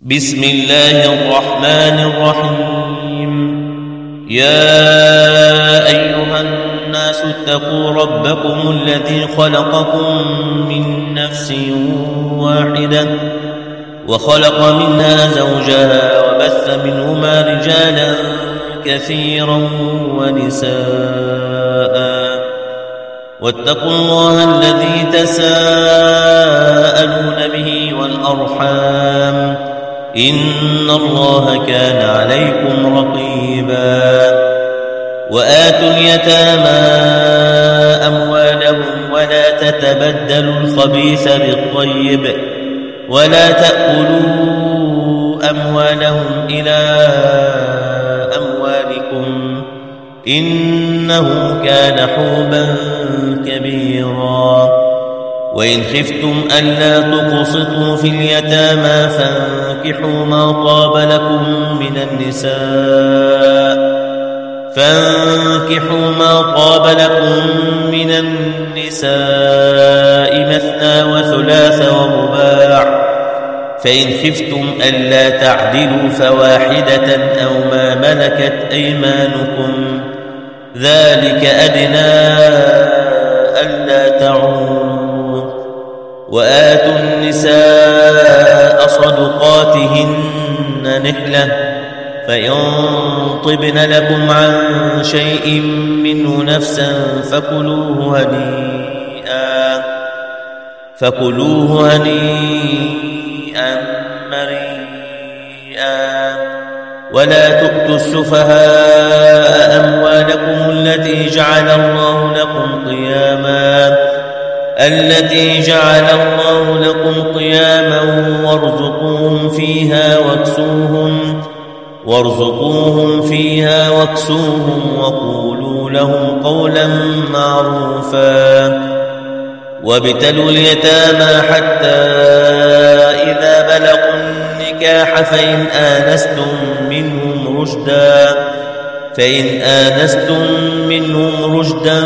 بسم الله الرحمن الرحيم. يا أيها الناس اتقوا ربكم الذي خلقكم من نفس واحدة وخلق منها زوجها وبث منهما رجالا كثيرا ونساء واتقوا الله الذي تساءلون به والأرحام إن الله كان عليكم رقيبا. وآتوا اليتامى أموالهم ولا تتبدلوا الخبيث بالطيب ولا تأكلوا أموالهم إلى أموالكم إنه كان حوبا كبيرا. وإن خفتم ألا تقسطوا في اليتامى فانكحوا ما طاب لكم من النساء مثنى وثلاث ورباع، فإن خفتم ألا تعدلوا فواحدة أو ما ملكت أيمانكم ذلك أدنى ألا تعولوا. وآتوا النساء صدقاتهن نحلة، فإن طبن لكم عن شيء منه نفسا فكلوه هنيئا مريئا. ولا تؤتوا السفهاء أموالكم التي جعل الله لكم قياما وارزقوهم فيها واكسوهم وقولوا لهم قولا معروفا. وابتلوا اليتامى حتى إذا بلغوا النكاح فإن آنستم منهم رشدا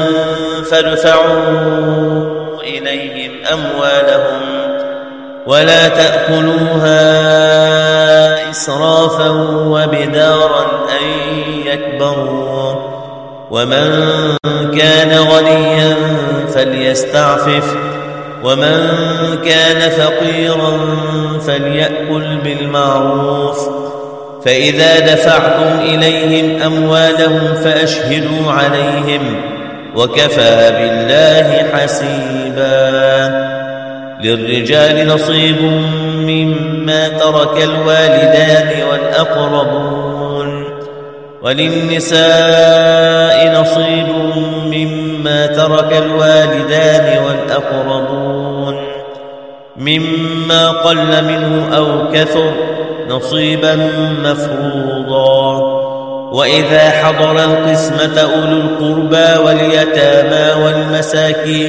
فادفعوا إليهم أموالهم ولا تأكلوها إسرافا وبدارا أن يكبروا. ومن كان غنيا فليستعفف ومن كان فقيرا فليأكل بالمعروف. فإذا دفعتم إليهم أموالهم فأشهدوا عليهم وكفى بالله حسيبا. للرجال نصيب مما ترك الوالدان والأقربون وللنساء نصيب مما ترك الوالدان والأقربون مما قل منه أو كثر نصيبا مفروضا. وإذا حضر القسمة أولو القربى واليتامى والمساكين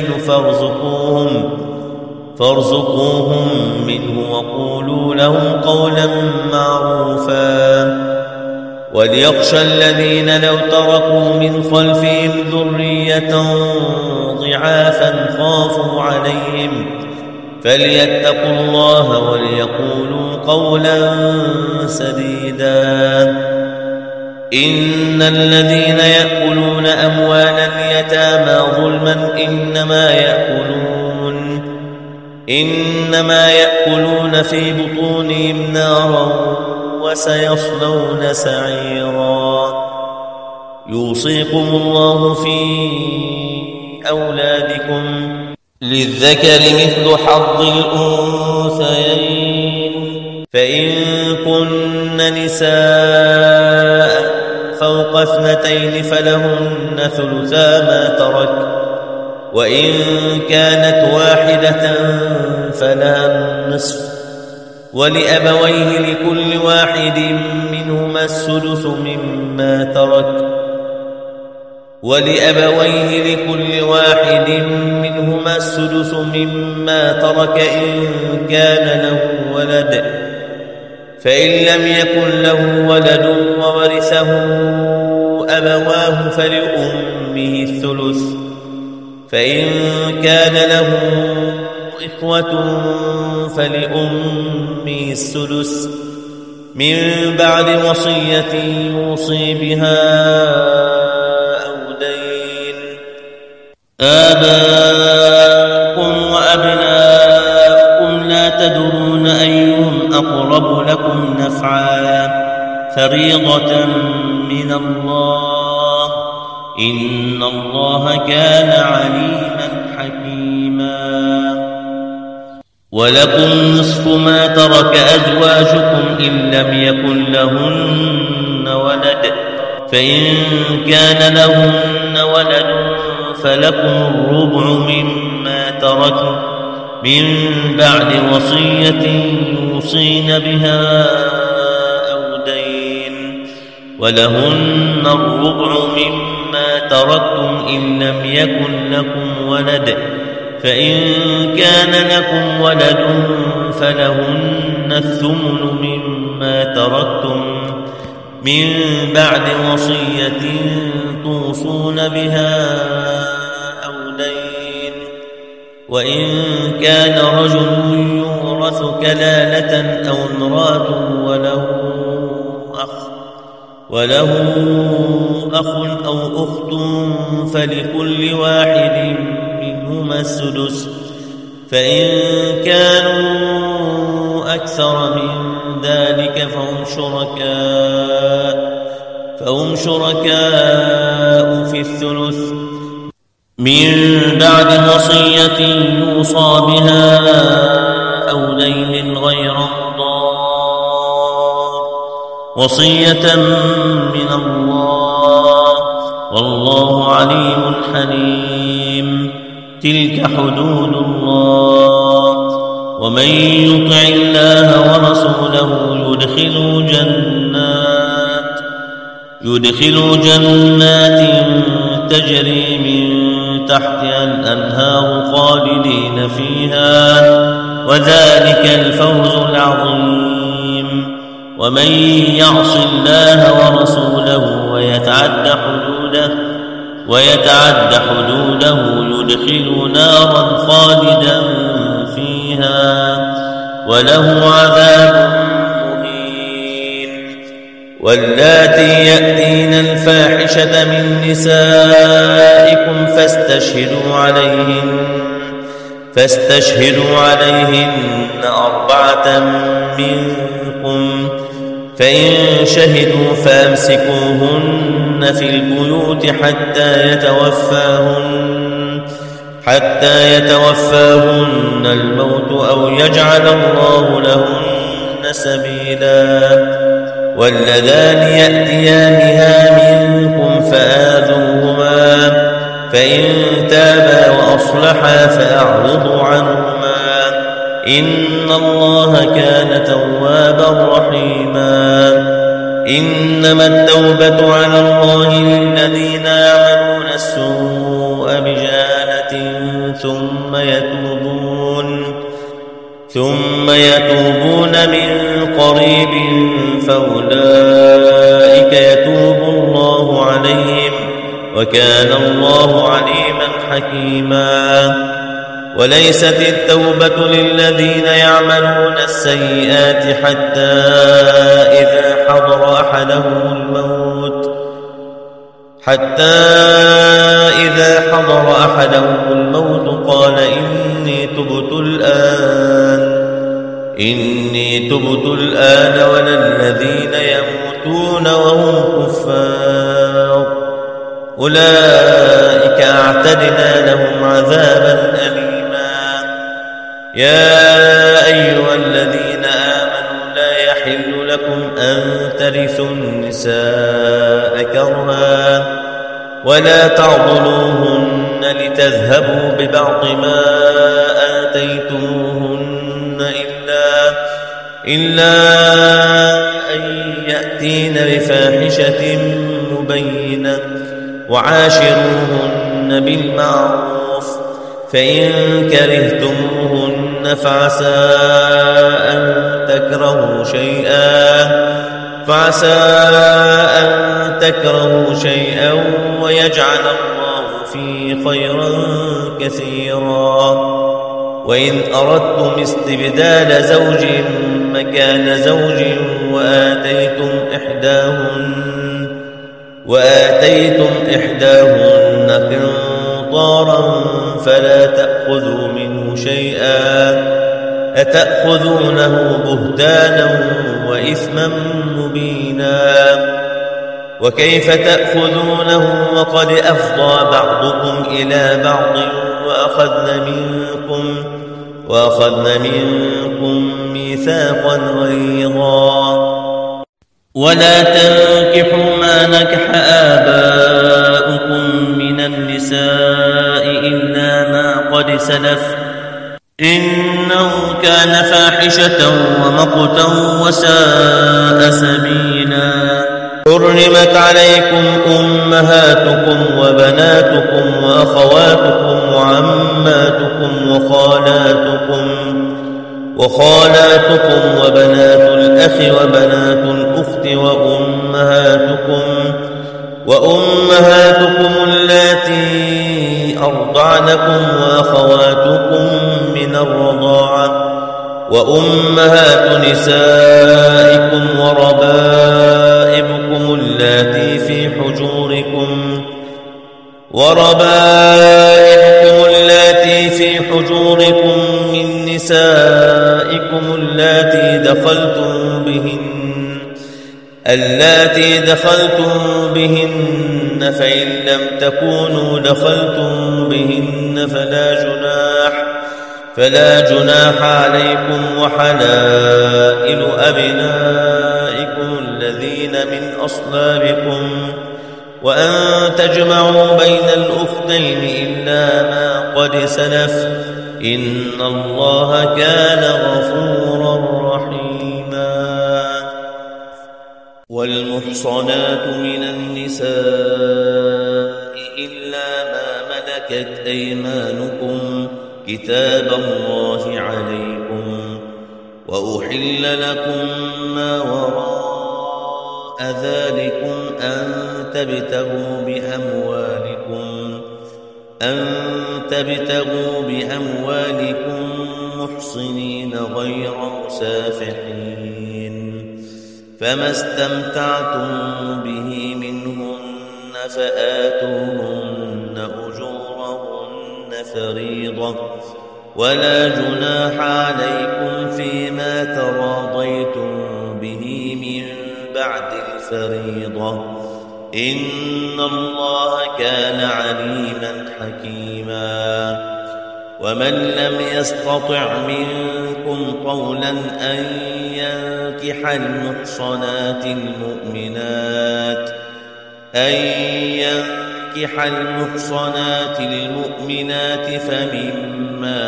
فارزقوهم منه وقولوا لهم قولا معروفا. وليخشى الذين لو تركوا من خلفهم ذرية ضعافا خافوا عليهم فليتقوا الله وليقولوا قولا سديدا. إن الذين يأكلون أموال اليتامى ظلما إنما يأكلون في بطونهم نارا وسيصلون سعيرا. يوصيكم الله في أولادكم للذكر مثل حظ الأنثيين، فإن كن نساء فوق 2 فلهن ثلثا ما ترك، وإن كانت واحدة فلها النصف، ولأبويه لكل واحد منهما السدس مما ترك إن كان له ولد، فإن لم يكن له ولد وورثه أبواه فلأمه الثلث، فإن كان له إخوة فلأمه السدس، من بعد وصية يوصي بها أو دين. آباؤكم وأبناؤكم لا تدرون أيهم أقرب لكم نفعا فريضة من الله إن الله كان عليما حكيما. ولكم نصف ما ترك أزواجكم إن لم يكن لهن ولد فإن كان لهن ولد فلكم الربع مما تركن من بعد وصية يوصين بها أو دين ولهن الربع مما تركتم إن لم يكن لكم ولد فإن كان لكم ولد فلهن الثمن مما تركتم من بعد وصية توصون بها أو دين. وإن كان رجل يورث كلالة أو امرأة وله أخ أو أخت فلكل واحد منهما السدس فإن كانوا أكثر من ذلك فهم شركاء في الثلث من بعد وصية يوصى بها أو دين غير مضار وصية من الله والله عليم حليم. تلك حدود الله ومن يطع الله ورسوله يدخل جنات تجري من تحتها الأنهار خالدين فيها وذلك الفوز العظيم. ومن يعص الله ورسوله ويتعد حدوده يدخل نارا خالدا فيها وله عذاب مهين. واللاتي يأتين الفاحشة من نسائكم فاستشهدوا عليهن 4 منكم فإن شهدوا فأمسكوهن في البيوت حتى يتوفاهن الموت أو يجعل الله لهن سبيلا. واللذان يأتيانها منكم فآذوهما فإن تابا وأصلحا فأعرضوا عنهما إن الله كان توابا رحيما. إنما التوبة على الله للذين يعملون السوء بجهالة ثم يتوبون من قريب فأولئك يتوب الله عليهم وكان الله عليما حكيما. وليست التوبة للذين يعملون السيئات حتى إذا حضر أحدهم الموت قال إني تبت الآن ولا الذين يموتون وهم كفار أولئك أعتدنا لهم عذابا أليما. يا أيها الذين آمنوا لا يحل لكم أن ترثوا النساء كرها ولا تعضلوهن لتذهبوا ببعض ما آتيتموهن إلا أن يأتين بفاحشة مبينة وعاشروهن بالمعروف فإن كرهتموهن فعسى أن تكرهوا شيئا ويجعل الله فيه خيرا كثيرا. وإن أردتم استبدال زوج مكان زوج وآتيتم إحداهن قنطارا فلا تأخذوا منه شيئا أتأخذونه بهتانا وإثما مبينا وكيف تأخذونه وقد أفضى بعضكم إلى بعض وأخذن منكم ميثاقا غليظا ولا تنكحوا ما نكح آباؤكم من النساء إلا ما قد سلف إنه كان فاحشة ومقتا وساء سبيلا حرمت عليكم أمهاتكم وبناتكم وأخواتكم وعماتكم وخالاتكم وبنات الأخ وبنات الأخت وأمهاتكم اللاتي أرضعنكم وأخواتكم من الرضاعة وأمهات نسائكم وربائبكم اللاتي في حجوركم من نسائكم اللاتي دخلتم بهن فإن لم تكونوا دخلتم بهن فلا جناح عليكم وحلائل أبنائكم الذين من أصلابكم وأن تجمعوا بين الأختين إلا ما قد سلف إن الله كان غفورا رحيما والمحصنات من النساء إلا ما ملكت أيمانكم كتاب الله عليكم وأحل لكم ما وراء ذلكم أن تبتغوا بأموالكم محصنين غير مسافحين فما استمتعتم به منهن فآتوهن أجورهن فريضة ولا جناح عليكم فيما تراضيتم به من بعد الفريضة إن الله كان عليما حكيما ومن لم يستطع منكم طولا أن ينكح المحصنات المؤمنات فمما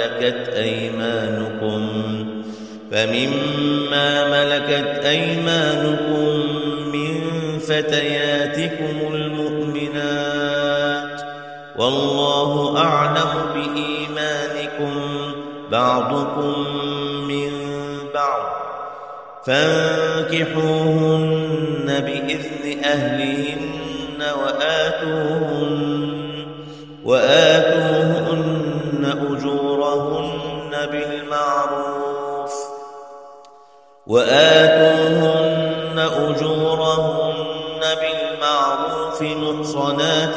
ملكت أيمانكم من فتياتكم المؤمنات والله أعلم بإيمانكم بعضكم من بعض فانكحوهن بإذن أهلهن وآتوهن أجورهن بالمعروف محصنات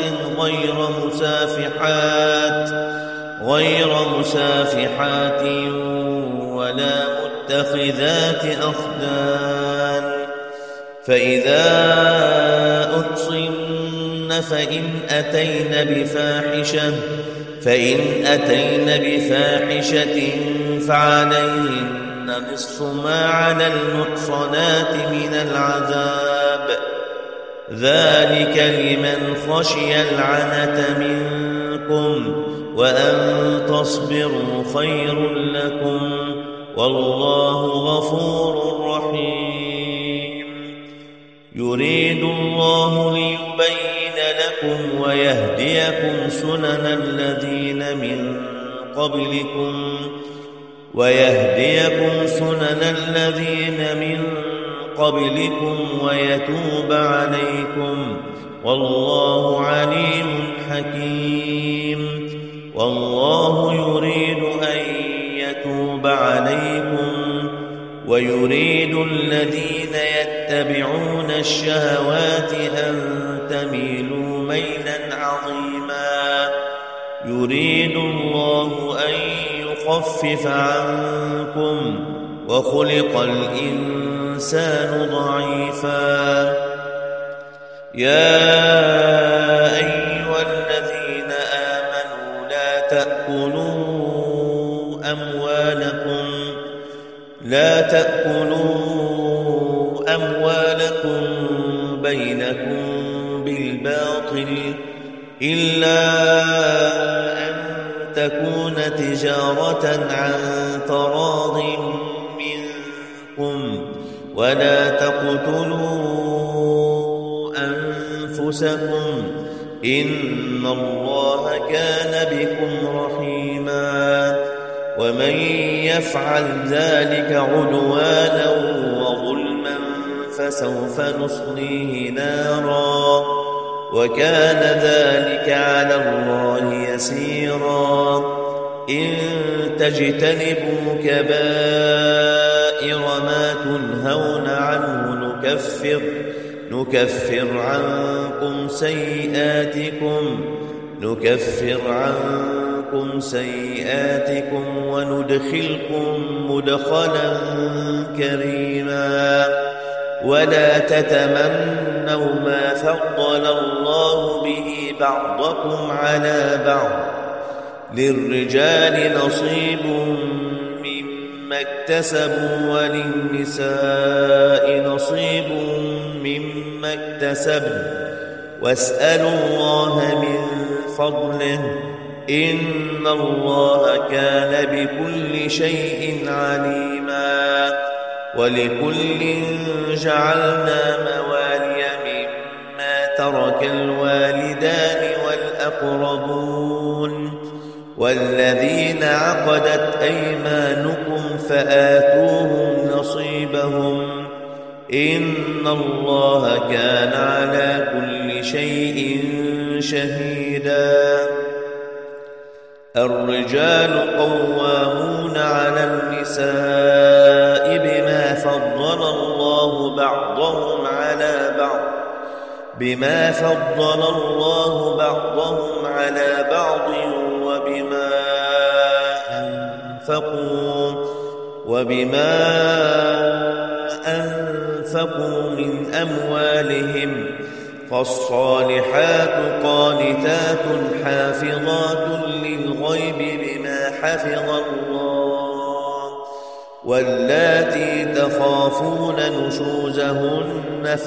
غير مسافحات ولا متخذات أخدان فإذا أحصن فإن أتين بفاحشة فعليهن نصف ما على المحصنات من العذاب ذلك لمن خشي العنة منكم وأن تصبروا خير لكم والله غفور رحيم يريد الله ليبين لكم ويهديكم سنن الذين من قبلكم ويتوب عليكم والله عليم حكيم والله يريد أن يتوب عليكم ويريد الذين يتبعون الشهوات أن تميلوا ميلا عظيما يريد الله أن يخفف عنكم وخلق الإنسان ضعيفا يا أيها الذين آمنوا لا تأكلوا أموالكم بينكم بالباطل إلا أن تكون تجارة عن تراض منكم ولا تقتلوا أنفسكم إن الله كان بكم رحيما ومن يفعل ذلك عدوانا وظلما فسوف نصليه نارا وكان ذلك على الله يسيرا إن تجتنبوا كبائر ما تنهون عنه نكفر عنكم سيئاتكم وندخلكم مدخلا كريما ولا تتمنوا ما فضل الله به بعضكم على بعض للرجال نصيب مما اكتسبوا وللنساء نصيب مما اكتسبن واسألوا الله من فضله إن الله كان بكل شيء عليما ولكل جعلنا موالي مما ترك الوالدان والأقربون والذين عقدت أيمانكم فآتوهم نصيبهم إن الله كان على كل شيء شهيدا الرجال قوامون على النساء بما فضل الله بعضهم على بعض وبما أنفقوا من أموالهم فالصالحات قانتات حافظات للغيب بما حفظ الله واللاتي تخافون نشوزهن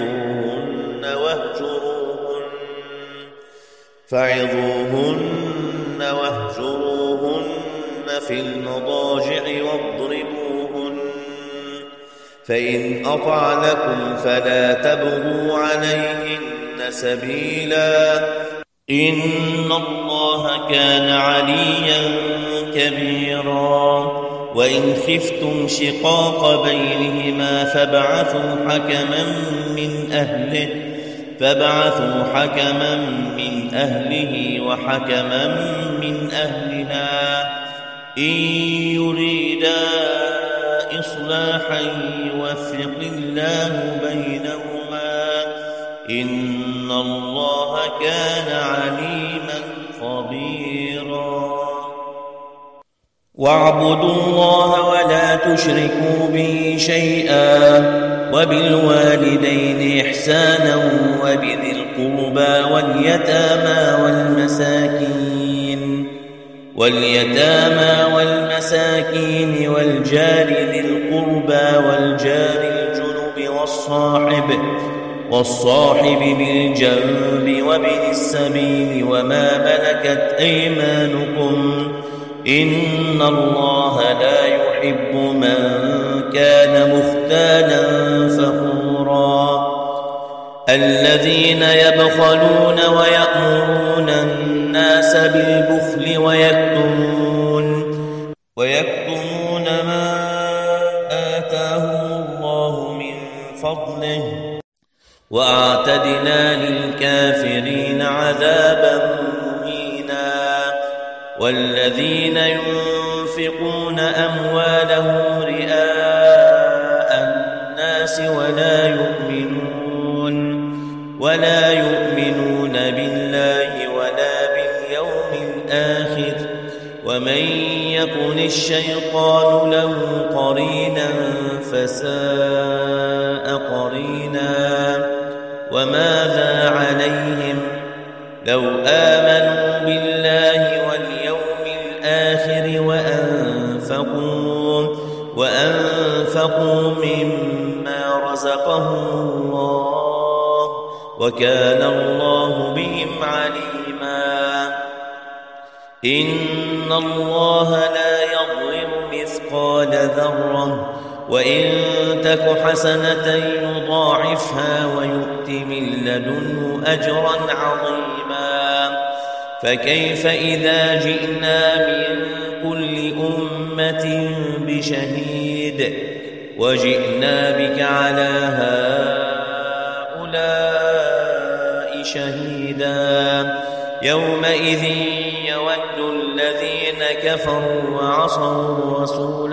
فعظوهن واهجروهن في المضاجع واضربوهن فإن أطعنكم فلا تبغوا عليهن سبيلا إن الله كان عليا كبيرا وإن خفتم شقاق بينهما فابعثوا حكما من أهله وحكما من أهلها إن يريدا إصلاحا يوفق الله بينهما إن الله كان عليما خبيرا واعبدوا الله ولا تشركوا به شيئا وبالوالدين إحسانا وبذي القربى واليتامى والجار ذي القربى والجار الجنب والصاحب بالجنب وابن السبيل وما ملكت أيمانكم إن الله لا يحب من كان مختالا فخورا الذين يبخلون ويأمرون الناس بالبخل ويكتمون ما آتاهم الله من فضله وأعتدنا للكافرين عذابا مهينا والذين ينفقون أموالهم رئاء الناس ولا يؤمنون بالله ولا باليوم الآخر ومن يكن الشيطان له قرينا فساء قرينا وماذا عليهم لو آمنوا بالله واليوم الآخر وأنفقوا مما رزقهم الله وكان الله بهم عليما إن الله لا يظلم مثقال ذرة وإن تك حسنة يضاعفها ويؤت من لدنه أجرا عظيما فكيف إذا جئنا من كل أمة بشهيد وجئنا بك على هؤلاء شهيدا يومئذ يود الذين كفروا وعصوا الرسول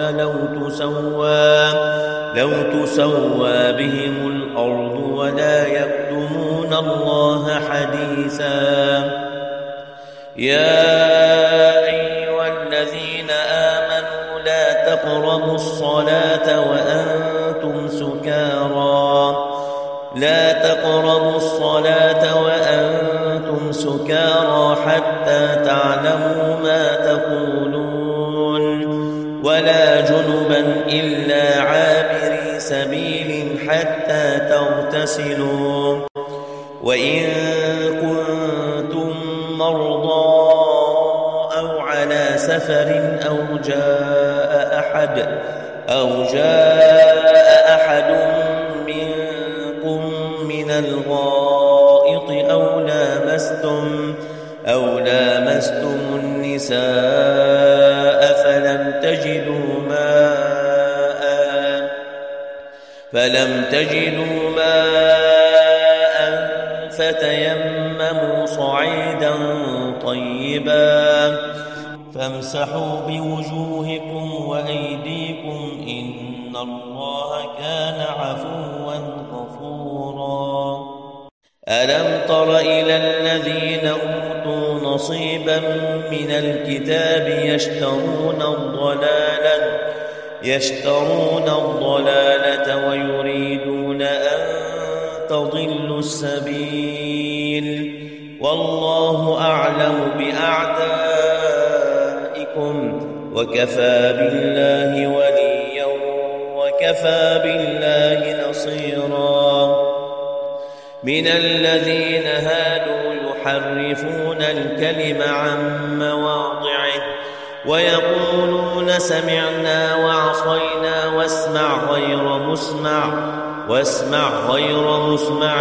لو تسوى بهم الأرض ولا يكتمون الله حديثا يا أيها الذين آمنوا لا تقربوا الصلاة وأنتم سكارى حتى تعلموا ما تقولون ولا جنبا إلا عابري سبيل حتى تغتسلوا وإن كنتم مرضى أو على سفر أو جاء أحد منكم من الغائط أو لامستم النساء فلم تجدوا ماء فتيمموا صعيدا طيبا فامسحوا بوجوهكم وأيديكم إن الله كان عفوا غفورا ألم تر إلى الذين أوتوا نصيبا من الكتاب يشترون الضلالة ويريدون أن تضلوا السبيل والله أعلم بأعدائكم وكفى بالله وليا وكفى بالله نصيرا من الذين هادوا يحرفون الكلم عن مواضعه ويقولون سمعنا وعصينا واسمع غير مسمع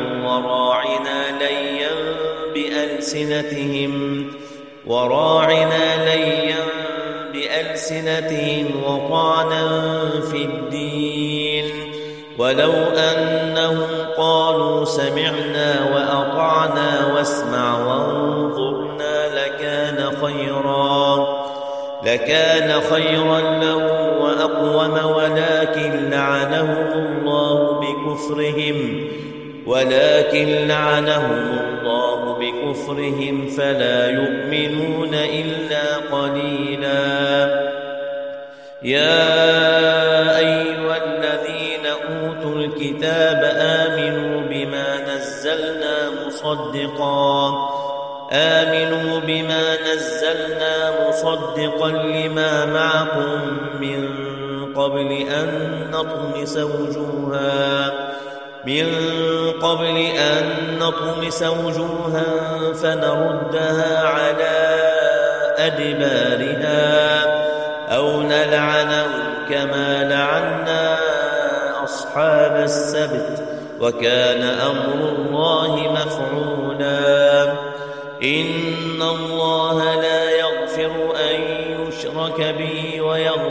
وراعنا ليا بألسنتهم وطعنا في الدين ولو أنهم قالوا سمعنا وأطعنا واسمع وانظرنا لكان خيرا لهم وأقوم ولكن لعنهم الله بكفرهم فلا يؤمنون إلا قليلا يا أيها الذين أوتوا الكتاب آمنوا بما نزلنا مصدقا لما معكم من قبل أن نطمس وجوها فنردها على أدبارها أو نلعنهم كما لعنا أصحاب السبت وكان أمر الله مفعولا إن الله لا يغفر أن يشرك به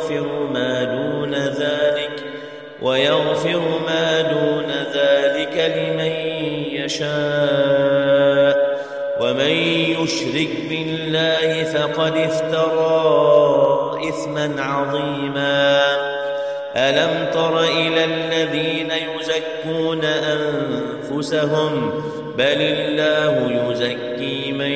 ويغفر ما دون ذلك لمن يشاء ومن يشرك بالله فقد افترى إثما عظيما ألم تر إلى الذين يزكون أنفسهم بل الله يزكي من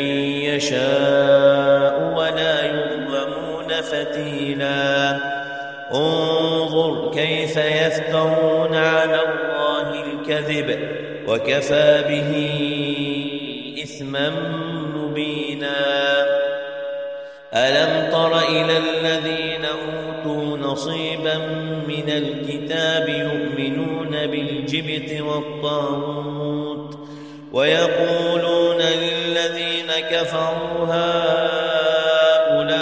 يشاء ولا يظلمون فتيلا انظر كيف يفترون على الله الكذب وكفى به إثما مبينا ألم تر إلى الذين أوتوا نصيبا من الكتاب يؤمنون بالجبت والطاغوت ويقولون للذين كفروا هؤلاء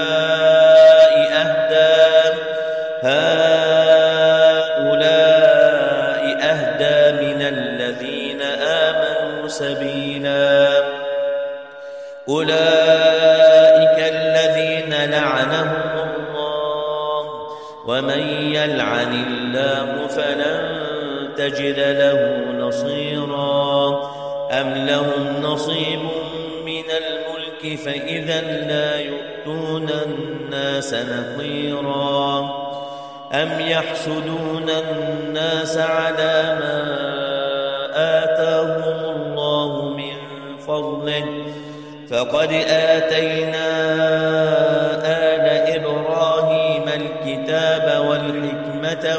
أهدى من الذين آمنوا سبيلا أولئك الذين لعنهم الله ومن يلعن الله فلن تجد له نصيرا أم لهم نصيب من الملك فإذا لا يؤتون الناس نقيرا أم يحسدون الناس على ما آتاهم الله من فضله فقد آتينا آل إبراهيم الكتاب والحكمة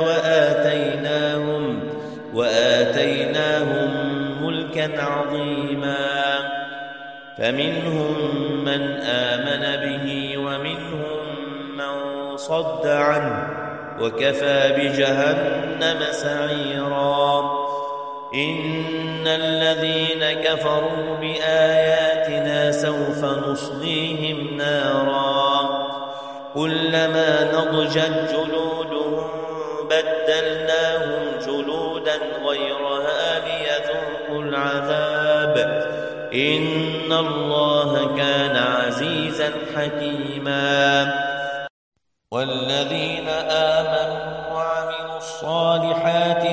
وآتيناهم ملكا عظيما فمنهم من آمن به ومنهم من صد عنه وكفى بجهنم سعيرا إن الذين كفروا بآياتنا سوف نصليهم نارا كلما نضجت جلودهم بدلناهم جلودا غيرها ليذوقوا العذاب إن الله كان عزيزا حكيما والذين آمنوا وعملوا الصالحات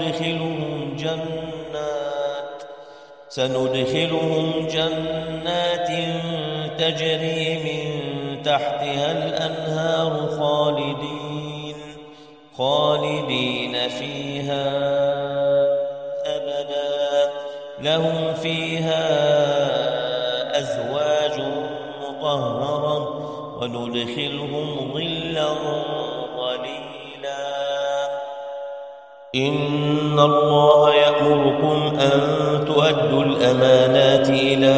سندخلهم جنات تجري من تحتها الأنهار خالدين فيها أبدا لهم فيها أزواج مطهرة وندخلهم ظلا ظليلا إن الله يأمركم أن تؤدوا الأمانات إلى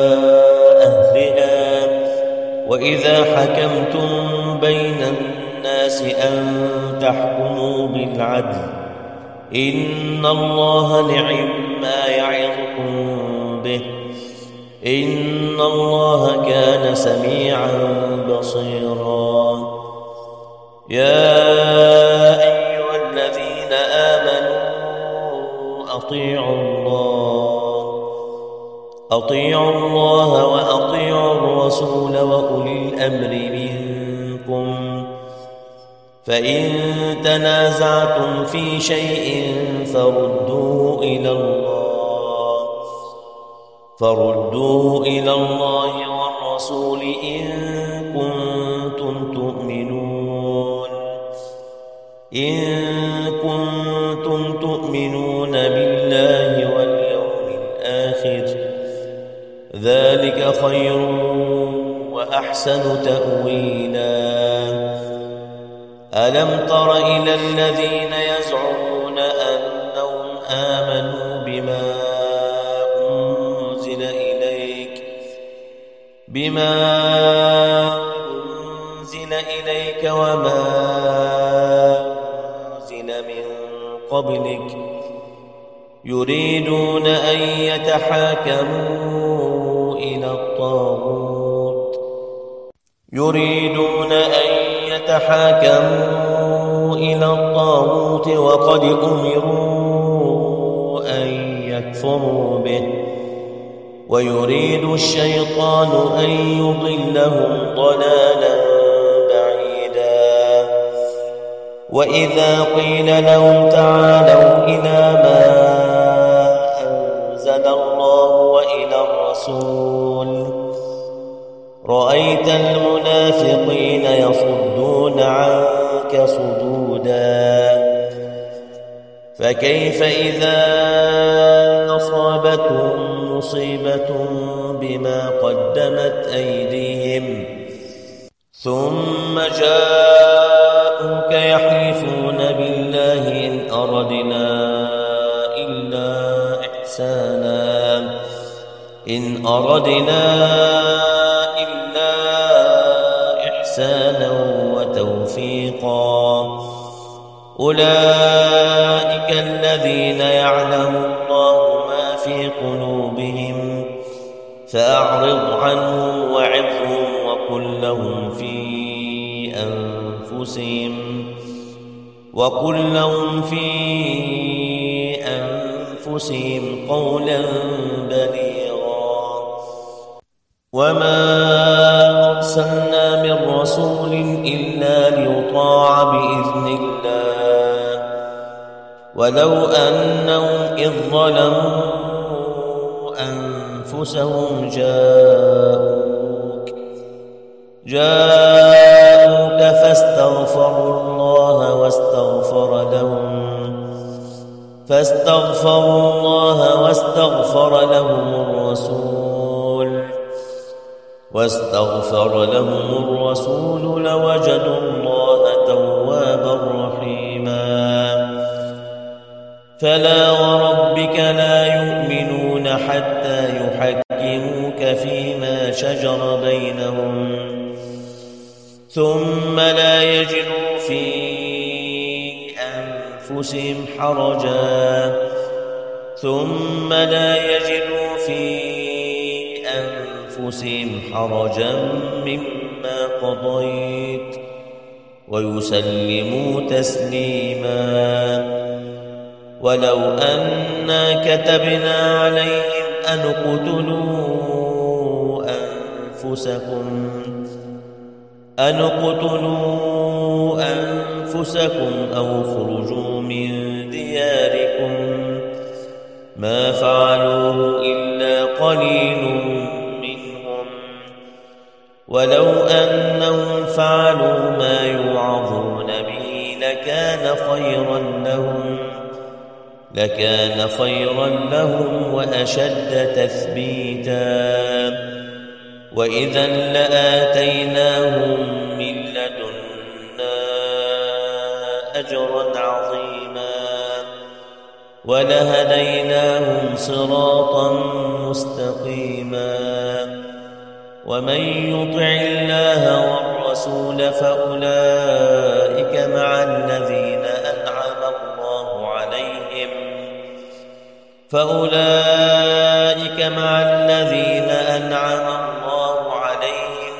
أهلها وإذا حكمتم بين الناس أن تحكموا بالعدل إن الله نعم ما يعظكم به إن الله كان سميعا بصيرا يا أيها الذين آمنوا أطيعوا الله وأطيعوا الرسول وأولي الأمر منكم فإن تنازعتم في شيء فردوه إلى الله والرسول إن كنتم تؤمنون بالله واليوم الآخر ذلك خير وأحسن تأويلا ألم تر إلى الذين يزعمون أنهم آمنوا بما أنزل إليك وما أنزل من قبلك يريدون أن يتحاكموا إلى الطاغوت وقد أمروا أن يكفروا به ويريد الشيطان أن يضلهم ضلالا بعيدا وإذا قيل لهم تعالوا إلى ما أنزل الله وإلى الرسول رأيت المنافقين يصدون عنك صدودا إذا أصابتهم مصيبة بما قدمت أيديهم ثم جاءوك يحلفون بالله إن أردنا إلا إحسانا وتوفيقا أولئك الذين يعلم الله ما في قلوبهم فأعرض عنهم وعظهم وقل لهم في أنفسهم قولا بليغا وما أرسلنا من رسول إلا ليطاع بإذن الله ولو أنهم إذ ظلموا أنفسهم جاءوك فاستغفروا الله واستغفر لهم الرسول لوجدوا الله توابا رحيما فلا وربك لا يؤمنون حتى يحكموك فيما شجر بينهم ثم لا يجدوا في أنفسهم حرجا مما قضيت ويسلموا تسليما ولو أنا كتبنا عليهم أن اقتلوا أنفسكم أو خرجوا من دياركم ما فعلوه إلا قليل منهم ولو أنهم فعلوا ما يوعظون به لكان خيرا لهم وأشد تثبيتا وإذا لآتيناهم من لدنا أجرا عظيما ولهديناهم صراطا مستقيما ومن يطع الله والرسول فأولئك مع الذين أنعم الله عليهم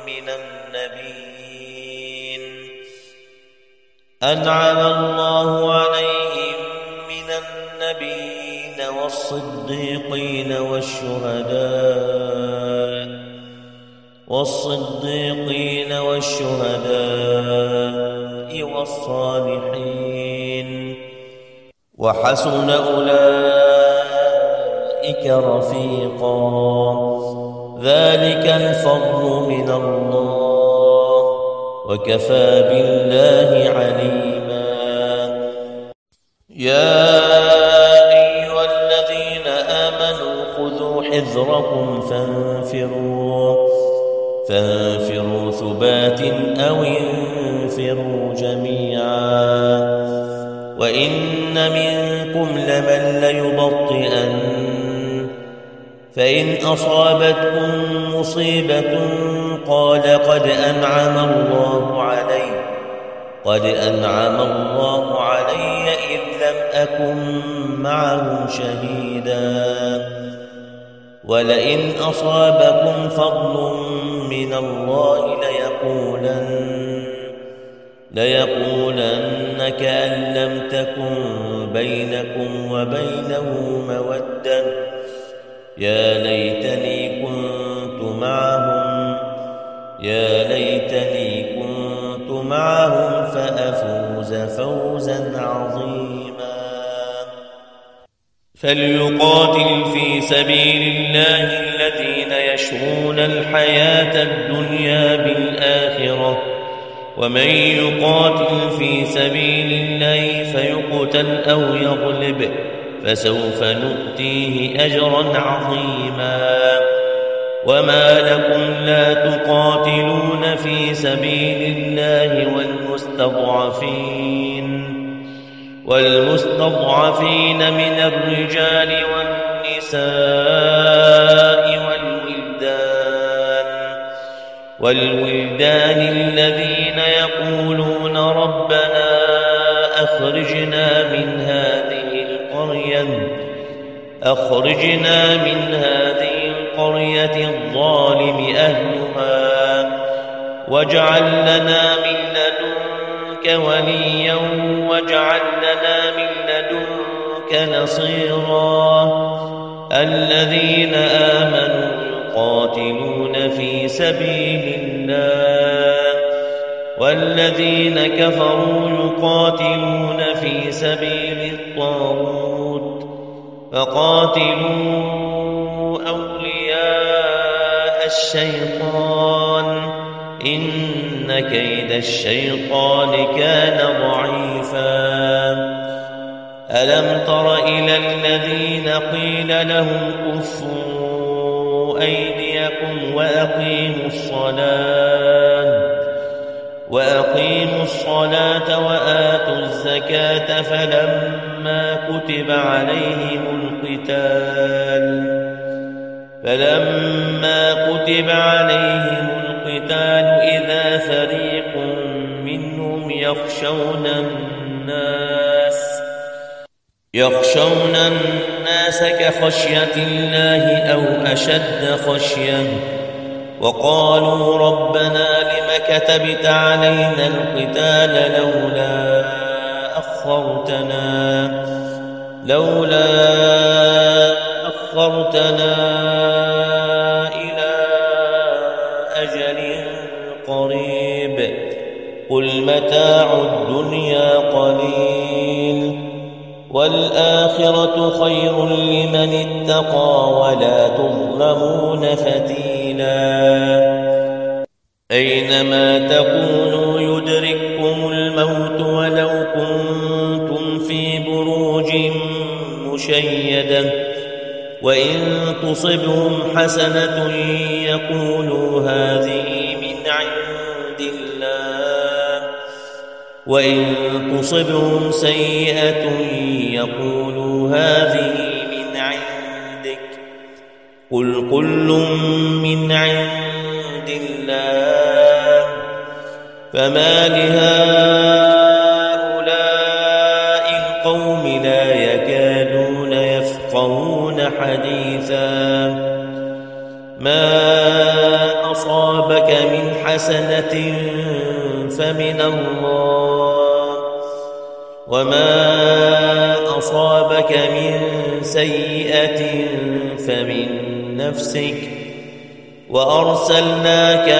من النبيين والصديقين والشهداء والصالحين وحسن أولئك رفيقا ذلك الفضل من الله وكفى بالله عليما يا أيها الذين آمنوا خذوا حذركم فانفروا ثبات أو انفروا جميعا وإن منكم لمن ليبطئن فإن أصابتكم مصيبة قال قد أنعم الله علي إذ لم أكن معهم شهيدا ولئن أصابكم فضل من الله ليقولن كأن لم تكن بينكم وبينه مودة يا ليتني كنت معهم فأفوز فوزا عظيما فليقاتل في سبيل الله الذين يشرون الحياة الدنيا بالآخرة ومن يقاتل في سبيل الله فيقتل أو يغلب فسوف نؤتيه أجرا عظيما وما لكم لا تقاتلون في سبيل الله والمستضعفين من الرجال والنساء والولدان الذين يقولون ربنا أخرجنا من هذه القرية الظالم أهلها واجعل لنا من لدنك وليا واجعل لنا من لدنك نصيرا الذين آمنوا يقاتلون في سبيل الله والذين كفروا يقاتلون في سبيل الطاغوت فقاتلوا أولياء الشيطان إن كيد الشيطان كان ضعيفا ألم تر إلى الذين قيل لهم كفوا أيديكم وأقيموا الصلاة وآتوا الزكاة فلما كتب عليهم القتال إذا فريق منهم يخشون الناس كخشية الله أو أشد خشية وقالوا ربنا لم كتبت علينا القتال لولا أخرتنا إلى أجل قريب قل متاع الدنيا قليل والآخرة خير لمن اتقى ولا تظلمون فتيلا أينما تكونوا يدرككم الموت ولو كنتم في بروج مشيدة وإن تصبهم حسنة يقولوا هذه من عند الله وإن تصبهم سيئة يقولوا هذه من عندك قل كل من عند الله فما لهؤلاء القوم لا يكادون يفقهون حديثا ما أصابك من حسنة فمن الله وما أصابك من سيئة فمن نفسك وأرسلناك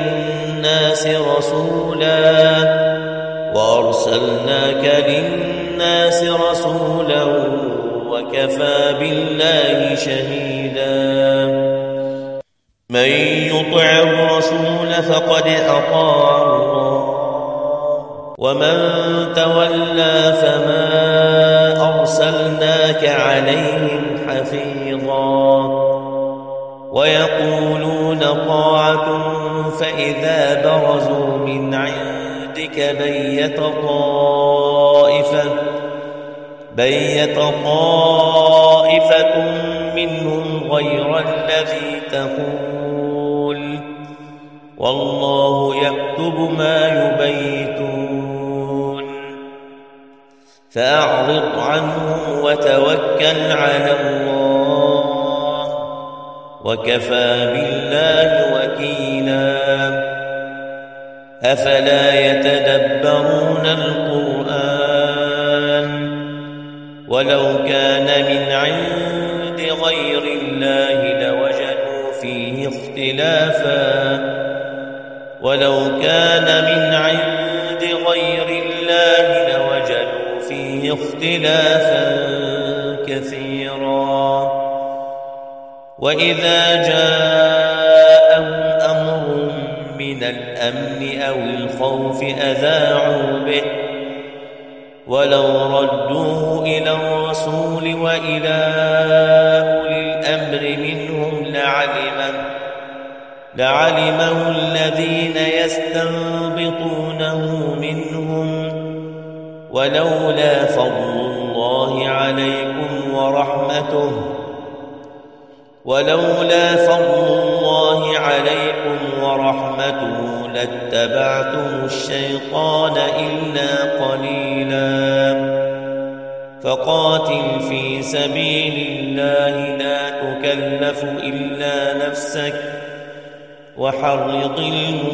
للناس رسولا وكفى بالله شهيدا من يطع الرسول فقد أطاع الله ومن تولى فما أرسلناك عليهم حفيظا ويقولون طاعة فإذا برزوا من عندك بيت طائفة منهم غير الذي تقول والله يكتب ما يبيتون فأعرض عنهم وتوكل على الله وكفى بالله وكيلا أفلا يتدبرون القرآن ولو كان من عند غير الله لوجدوا فيه اختلافا كثيرا وإذا جاءهم أمر من الأمن أو الخوف أذاعوا به ولو ردوه إلى الرسول وإلى أولي الأمر منهم لعلمه الذين يستنبطونه منهم ولولا فضل الله عليكم ورحمته لاتبعتم الشيطان إلا قليلا فقاتل في سبيل الله لا تكلف إلا نفسك وحرض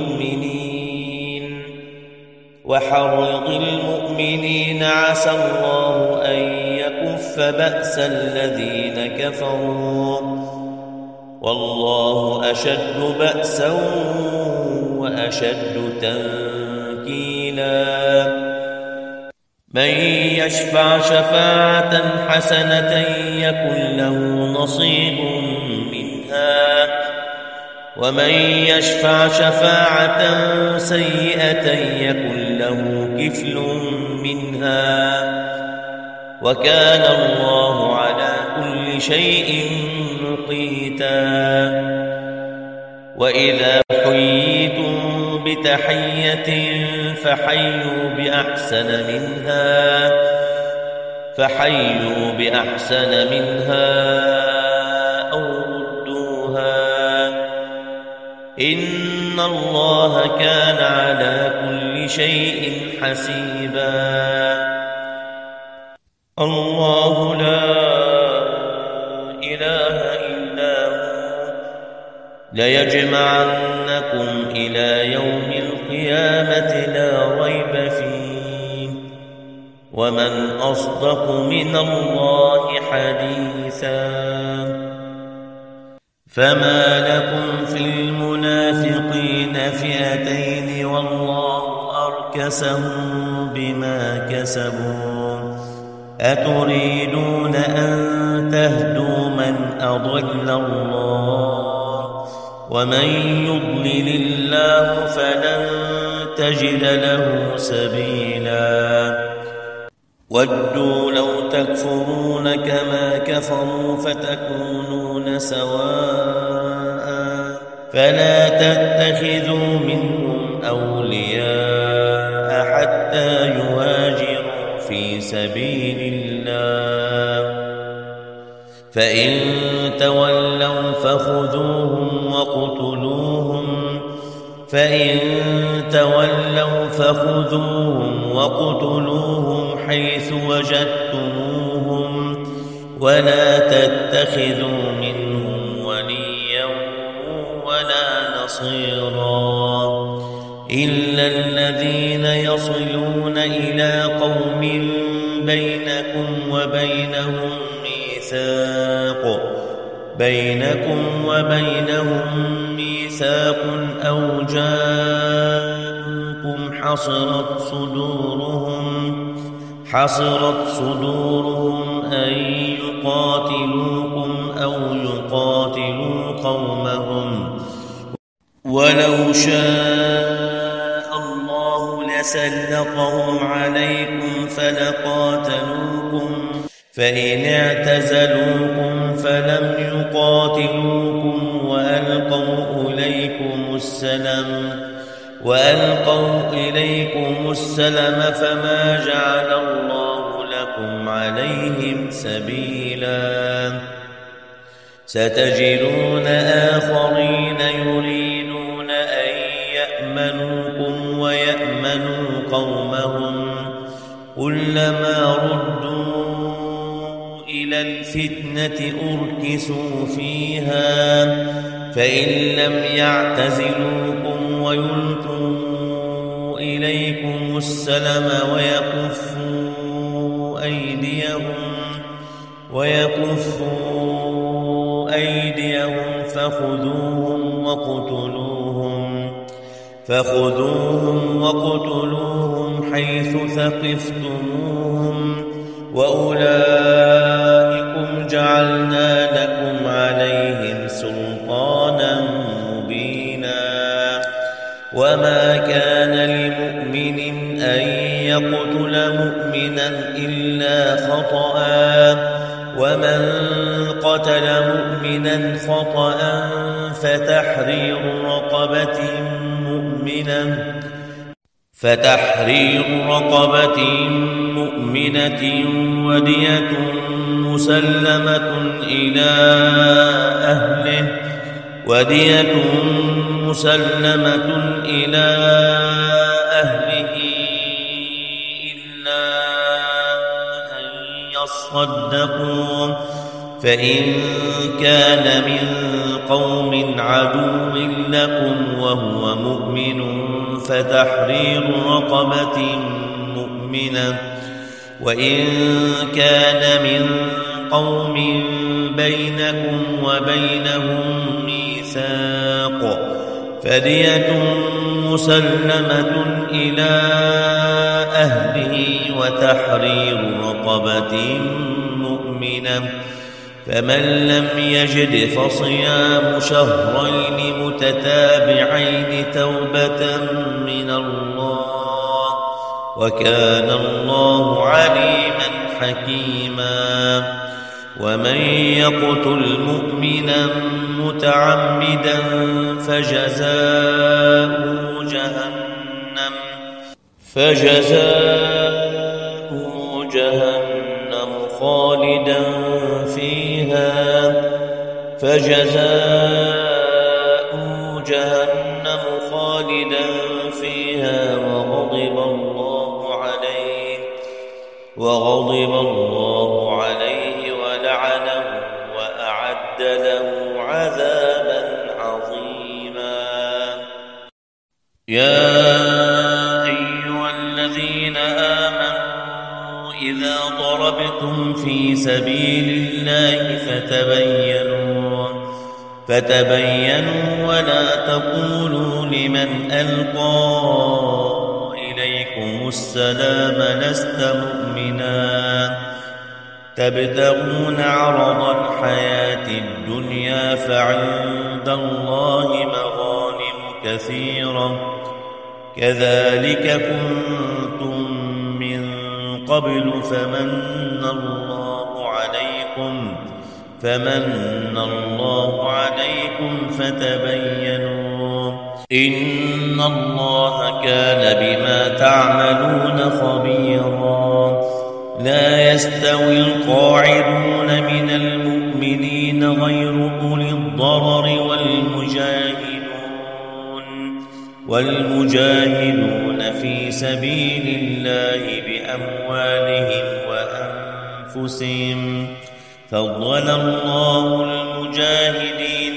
المؤمنين عسى الله أن يكف بأس الذين كفروا والله أشد بأسا وأشد تنكيلا من يشفع شفاعة حسنة يكن له نصيب منها ومن يشفع شفاعة سيئة يكن له كفل منها وكان الله على كل شيء مقيتا وإذا حييتم بتحية فحيوا بأحسن منها أو ردوها إن الله كان على كل شيء حسيبا الله لا إله إلا هو ليجمعنكم إلى يوم القيامة لا ريب فيه ومن أصدق من الله حديثا فما لكم في المنافقين فئتين والله أركسهم بما كسبوا أتريدون أن تهدوا من أضل الله ومن يضلل الله فلن تجد له سبيلا ودوا لو تكفرون كما كفروا فتكونون سواء فلا تتخذوا منهم أولياء حتى يهاجروا في سبيل الله فإن تولوا فخذوهم وقتلوهم حيث وجدتموهم ولا تتخذوا منهم وليا ولا نصيرا إلا الذين يصلون إلى قوم بينكم وبينهم ميثاق أو جاءوكم حصرت صدورهم أن يقاتلوكم أو يقاتلوا قومهم ولو شاء الله لسلطهم عليكم فلقاتلوكم فإن اعتزلوكم فلم يقاتلوكم وألقوا إليكم السلم فما جعل الله لكم عليهم سبيلا ستجدون آخرين يريدون أن يأمنوكم ويأمنوا قومهم كلما ردوا إلى الفتنة أركسوا فيها فإن لم يعتزلوكم ويلقوا إليكم السلم ويكفوا أيديهم فخذوهم وقتلوهم حيث ثقفتموهم وأولئكم جعلنا لكم عليهم سلطانا مبينا يقتل مؤمنا إلا خطأ ومن قتل مؤمنا خطأ فتحرير رقبة مؤمنة ودية مسلمة إلى أهله إلا أن يصدقوا فإن كان من قوم عدو لكم وهو مؤمن فتحرير رقبة مؤمنة وإن كان من قوم بينكم وبينهم ميثاق فدية مسلمة إلى أهله وتحرير رقبة مؤمنة فمن لم يجد فصيام شهرين متتابعين توبة من الله وكان الله عليما حكيما ومن يقتل مؤمنا متعمدا فجزاؤه جهنم خالدا فيها وغضب الله عليه ولعنه وأعد له عذابا عظيما يا أيها الذين آمنوا إذا ضربتم في سبيل الله فتبينوا ولا تقولوا لمن ألقى إليكم السلام لست مؤمنا تبتغون عرض الحياة الدنيا فعند الله مغانم كثيرة كذلك كنتم من قبل فمن الله عليكم فتبينوا إن الله كان بما تعملون خبيرا لا يستوي القاعدون من المؤمنين غير أولي الضرر والمجاهدون في سبيل الله بأموالهم وأنفسهم فضل الله المجاهدين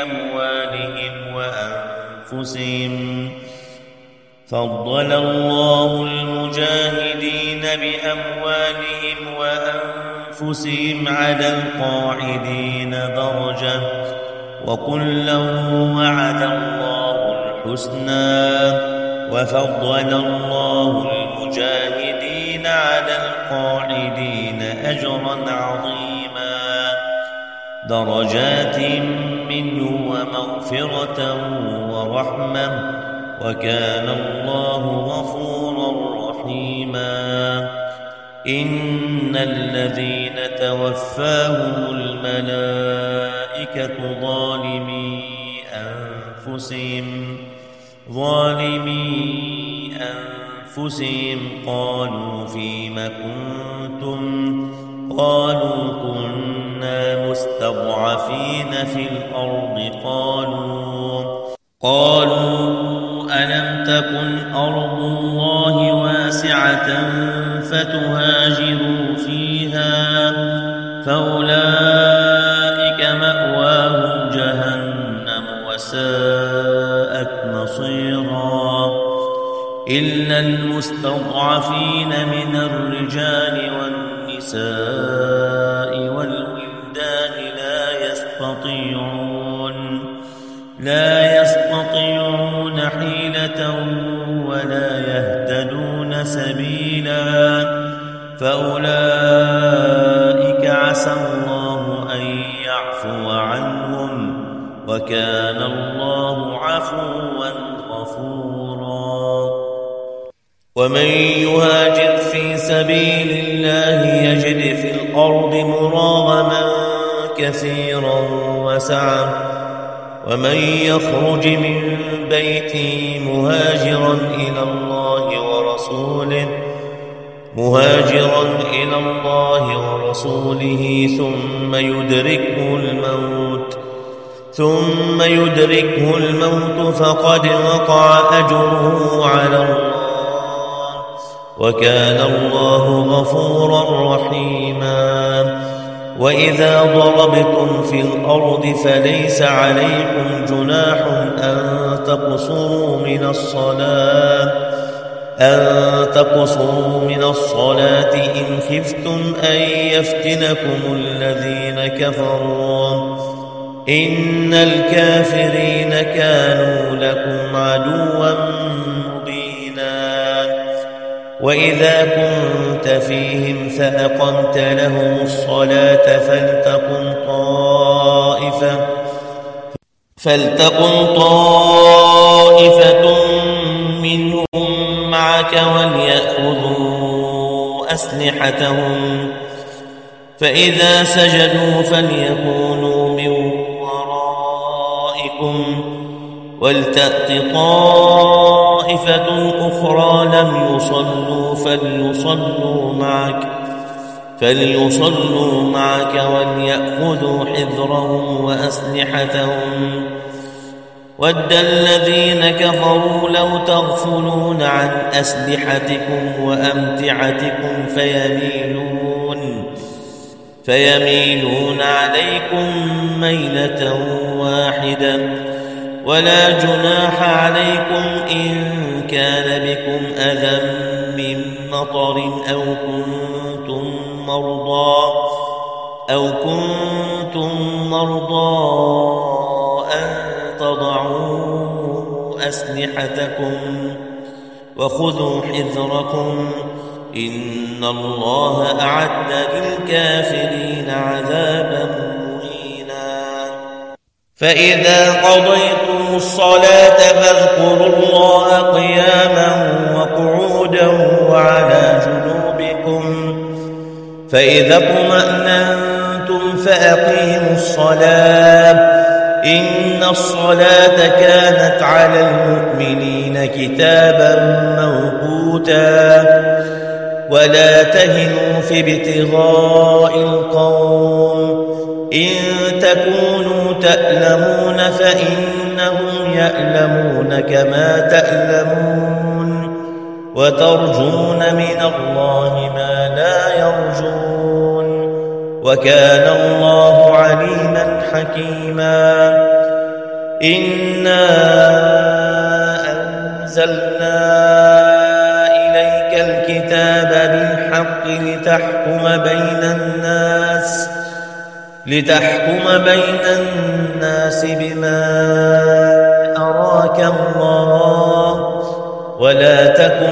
بأموالهم وأنفسهم على القاعدين درجة وكلا وعد الله الحسنى وفضل الله المجاهدين على القاعدين أجرا عظيما درجات منه ومغفرة ورحمة وكان الله غفورا رحيما إن الذين توفاهم الملائكة ظالمي أنفسهم قالوا فيم كنتم قالوا كنا مستضعفين في الأرض قالوا ألم تكن أرض الله واسعة فتهاجروا فيها فأولئك مأواهم جهنم وساءت مصيرا إلا المستضعفين من الرجال والنساء والولدان لا يستطيعون حيلة ولا يهتدون سبيلا فأولئك عسى الله أن يعفو عنهم وكان الله عفوا غفورا ومن يهاجر في سبيل الله يجد في الأرض مراغما كثيرا وسعة ومن يخرج من بيته مهاجرا إلى الله ورسوله ثم يدركه الموت فقد وقع أجره على الله وكان الله غفورا رحيما. وإذا ضربتم في الأرض فليس عليكم جناح أن تقصروا من الصلاة إن خفتم أن يفتنكم الذين كفروا إن الكافرين كانوا لكم عدوا مبينا. وإذا كنت فيهم فأقمت لهم الصلاة فلتقم طائفة منهم معك وليأخذوا أسلحتهم فإذا سجدوا فليكونوا من ورائكم ولتأت طائفة أخرى لم يصلوا فليصلوا معك وليأخذوا حذرهم وأسلحتهم ود الذين كفروا لو تغفلون عن أسلحتكم وأمتعتكم فيميلون عليكم ميلة واحدة ولا جناح عليكم إن كان بكم أذى من مطر أو كنتم مرضى أن تضعوا أسلحتكم وخذوا حذركم إن الله أعد للكافرين عذابا مهينا. فإذا قضيتم الصلاة فاذكروا الله قياما وقعودا وعلى جنوبكم فإذا اطمأننتم فأقيموا الصلاة إن الصلاة كانت على المؤمنين كتابا موقوتا. ولا تهنوا في ابتغاء القوم إن تكونوا تألمون فإنهم يألمون كما تألمون وترجون من الله ما لا يرجون وكان الله عليما حكيما. إنا أنزلنا إليك الكتاب بالحق لتحكم بين الناس بما أراك الله ولا تكن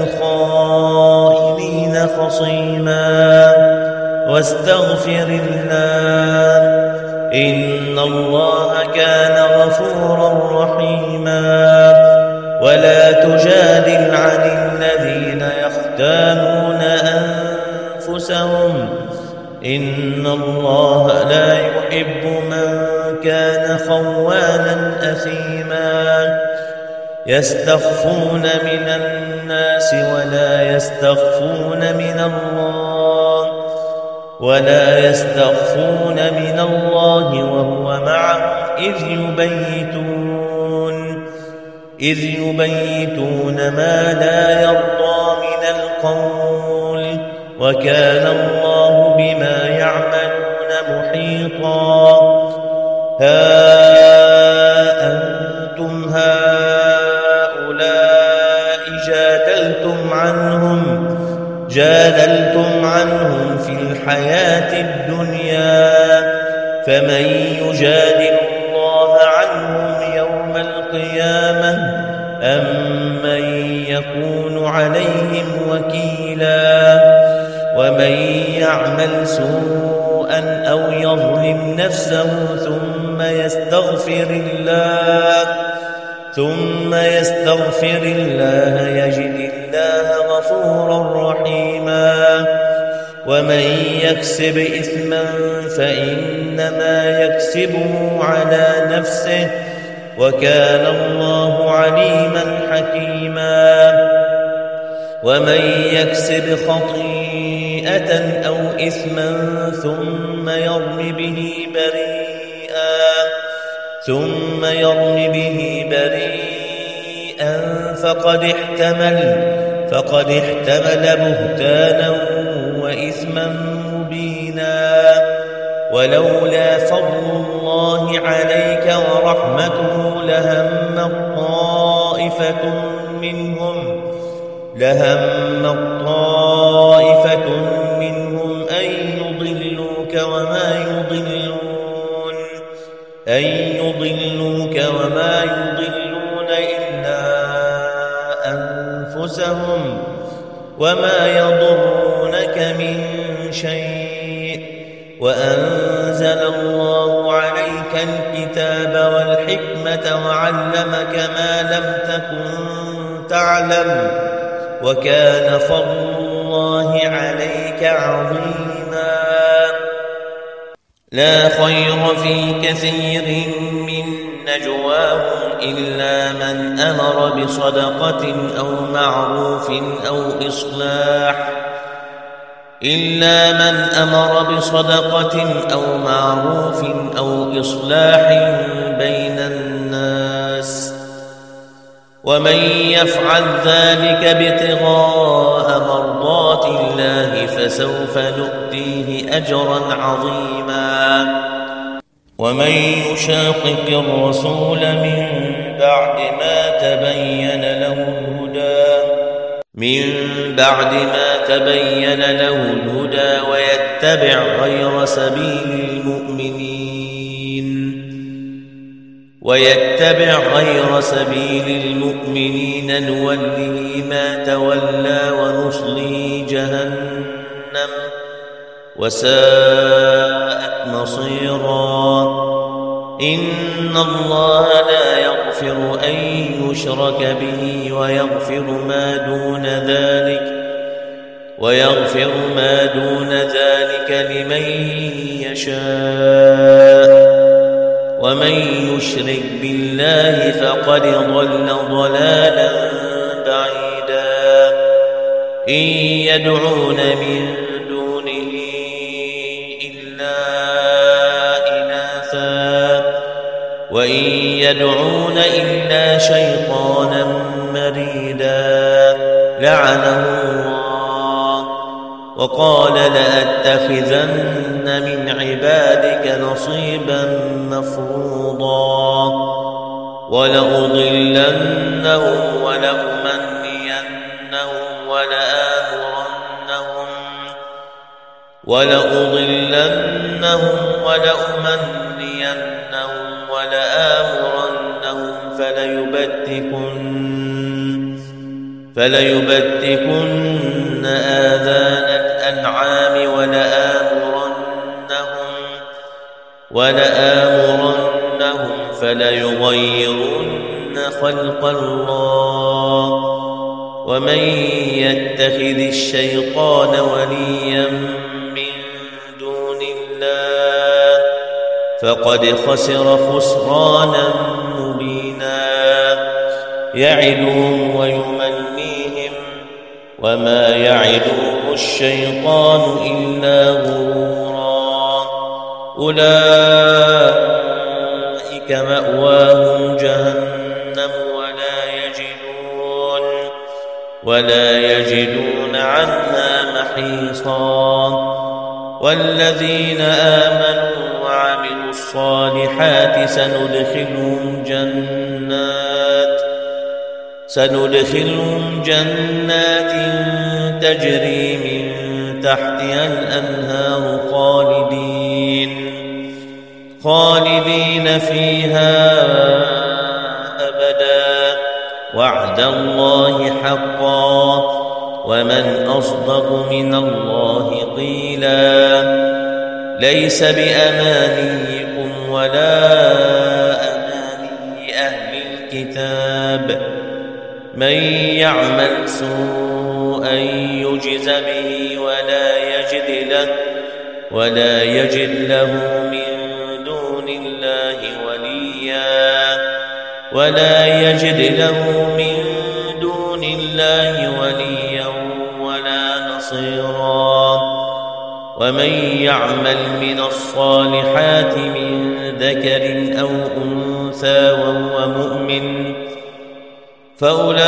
للخائنين خصيما واستغفر الله إن الله كان غفورا رحيما. ولا تجادل عن الذين يختانون أنفسهم إن الله لا يحب من كان خوانا أثيما. يستخفون من الناس ولا يستخفون من الله وهو معهم إذ يبيتون ما لا يرضى من القول وكان الله بما يعملون محيطا. ها أنتم هؤلاء جادلتم عنهم في الحياة الدنيا فمن يجادل الله عنهم يوم القيامة أم من يكون عليهم وكيلا. ومن يعمل سوءا أو يظلم نفسه ثم يستغفر الله يجد الله غفورا رحيما ومن يكسب إثما فإنما يكسبه على نفسه وكان الله عليما حكيما ومن يكسب خطيئة أو إثما ثم يرم به بريئا فقد احتمل بهتانا وإثما مبينا ولولا فضل الله عليك ورحمته لهم طائفة منهم أن يضلوك وما يضلون إلا أنفسهم وما يضرونك من شيء وأنزل الله عليك الكتاب والحكمة وعلمك ما لم تكن تعلم وكان فضل الله عليك عظيما لا خير في كثير من نجواهم إلا من أمر بصدقة أو معروف أو إصلاح بين الناس ومن يفعل ذلك ابتغاء مرضات الله فسوف نؤتيه أجرا عظيما ومن يشاقق الرسول من بعد ما تبين له الهدى ويتبع غير سبيل المؤمنين نوله ما تولى ونصله جهنم وساءت مصيرا إن الله لا يغفر أن يشرك به ويغفر ما دون ذلك لمن يشاء ومن يشرك بالله فقد ضل ضلالا بعيدا إن يدعون من دونه إلا إناثا وإن يدعون إلا شيطانا مريدا لعنه الله وقال لأتخذن من عبادك نصيبا مفروضا ولأضلنهم ولأمرنهم فليبتكن آذان الأنعام ولآمرنهم فليغيرن خلق الله ومن يتخذ الشيطان وليا من دون الله فقد خسر خسرانا مبينا يعدهم ويمنيهم وما يعدهم الشيطان إلا غرورا أولئك مأواهم جهنم ولا يجدون عنها محيصا والذين آمنوا وعملوا الصالحات سندخلهم جنات تجري من تحتها الأنهار خالدين فيها أبدا وعد الله حقا ومن أصدق من الله قيلا ليس بأمانيكم ولا أماني أهل الكتاب من يعمل سوءا يجز به ولا يجد له من دون الله وليا ولا نصيرا ومن يعمل من الصالحات من ذكر أو أنثى وهو مؤمن فأولئك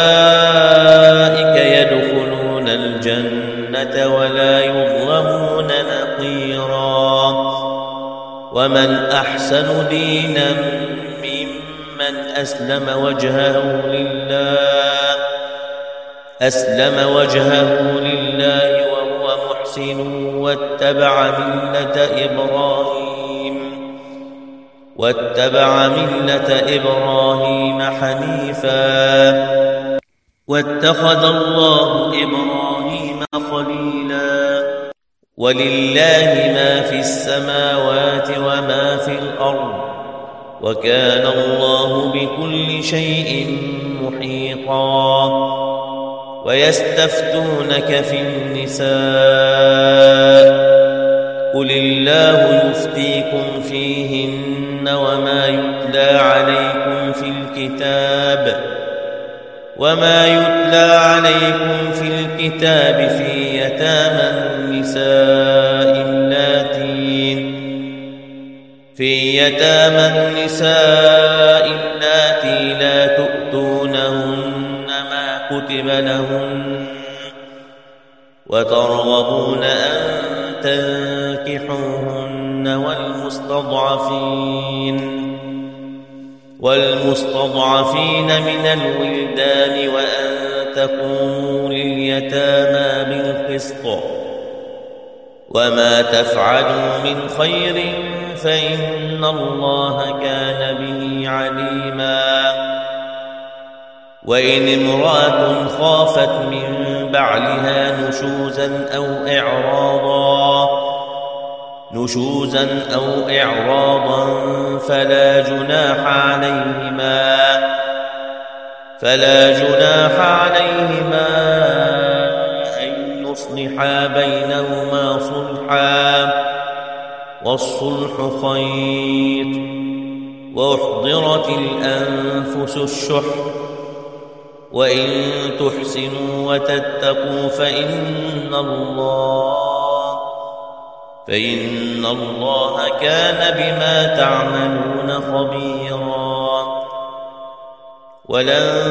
يدخلون الجنة ولا يظلمون نقيرا ومن أحسن دينا ممن أسلم وجهه وهو محسن واتبع ملة إبراهيم حنيفا واتخذ الله إبراهيم خليلا ولله ما في السماوات وما في الأرض وكان الله بكل شيء محيطا ويستفتونك في النساء قل الله يفتيكم فيهن وما يتلى عليكم في الكتاب في يتامى النساء اللاتي لا تؤتونهن ما كتب لهن وترغبون أن تنكحوهن والمستضعفين من الولدان وأن تقوموا لليتامى بالقسط وما تفعلوا من خير فإن الله كان به عليما وإن امرأة خافت من بعلها نشوزا أو إعراضا فلا جناح عليهما أن يصلحا بينهما صلحا والصلح خير وأحضرت الأنفس الشح وإن تحسنوا وتتقوا فإن الله كان بما تعملون خبيرا ولن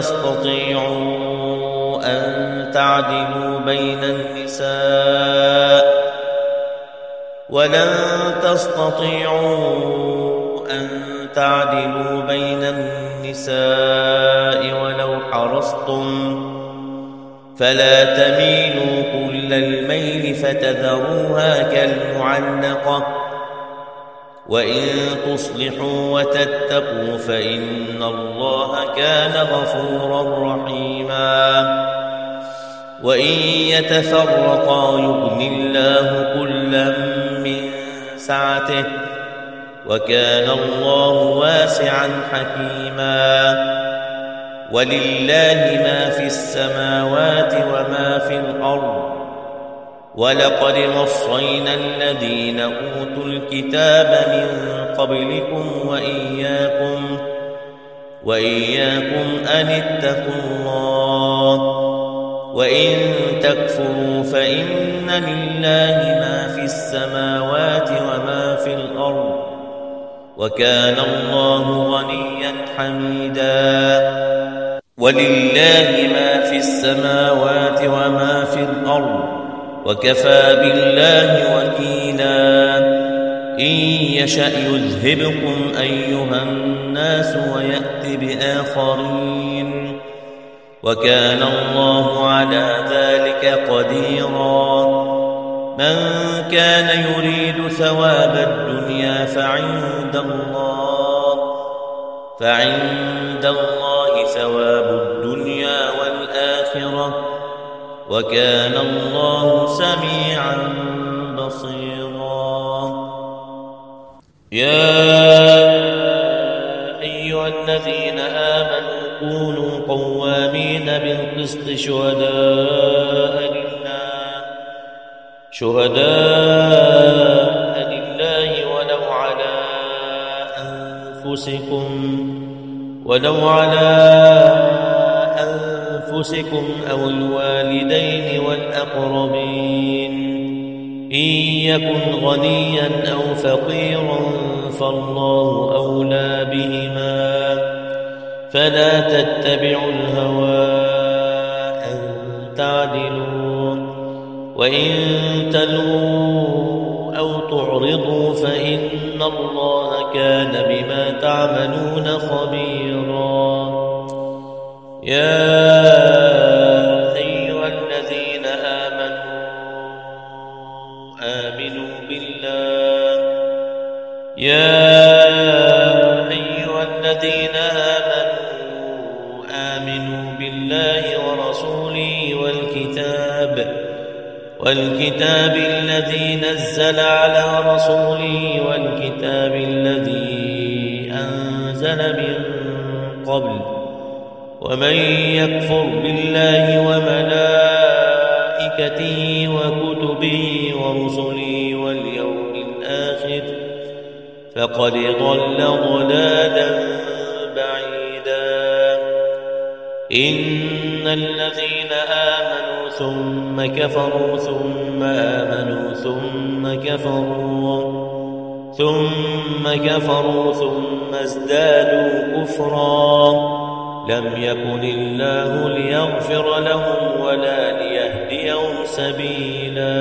تستطيعوا أن تعدلوا بين النساء ولو حرصتم فلا تميلوا كل الميل فتذروها كالمعلقة وإن تصلحوا وتتقوا فإن الله كان غفورا رحيما وإن يتفرقا يغن الله كلا من سعته وكان الله واسعا حكيما ولله ما في السماوات وما في الأرض ولقد وصينا الذين أوتوا الكتاب من قبلكم وإياكم أن اتقوا الله وإن تكفروا فإن لله ما في السماوات وما في الأرض وكان الله غنيا حميدا ولله ما في السماوات وما في الأرض وكفى بالله وكيلا إن يشأ يذهبكم أيها الناس ويأت بآخرين وكان الله على ذلك قديرا من كان يريد ثواب الدنيا فعند الله ثواب الدنيا والآخرة وكان الله سميعا بصيرا يا أيها الذين آمنوا كونوا قوامين بالقسط شهداء لله ولو على أنفسكم أو الوالدين والأقربين إن يكن غنيا أو فقيرا فالله أولى بهما فلا تتبعوا الهوى أن تعدلوا وإن تلووا أو تعرضوا فإن الله كان بما تعملون خبيرا. يا أيها الذين آمنوا بالله ورسوله والكتاب الذي نزل على رسوله والكتاب الذي أنزل من قبل ومن يكفر بالله وملائكته وكتبه ورسله واليوم الآخر فقد ضل ضلالا بعيدا. إن الذين آمنوا ثم كفروا ثم آمنوا ثم كفروا ثم ازدادوا كفرا لم يكن الله ليغفر لهم ولا ليهديهم سبيلا.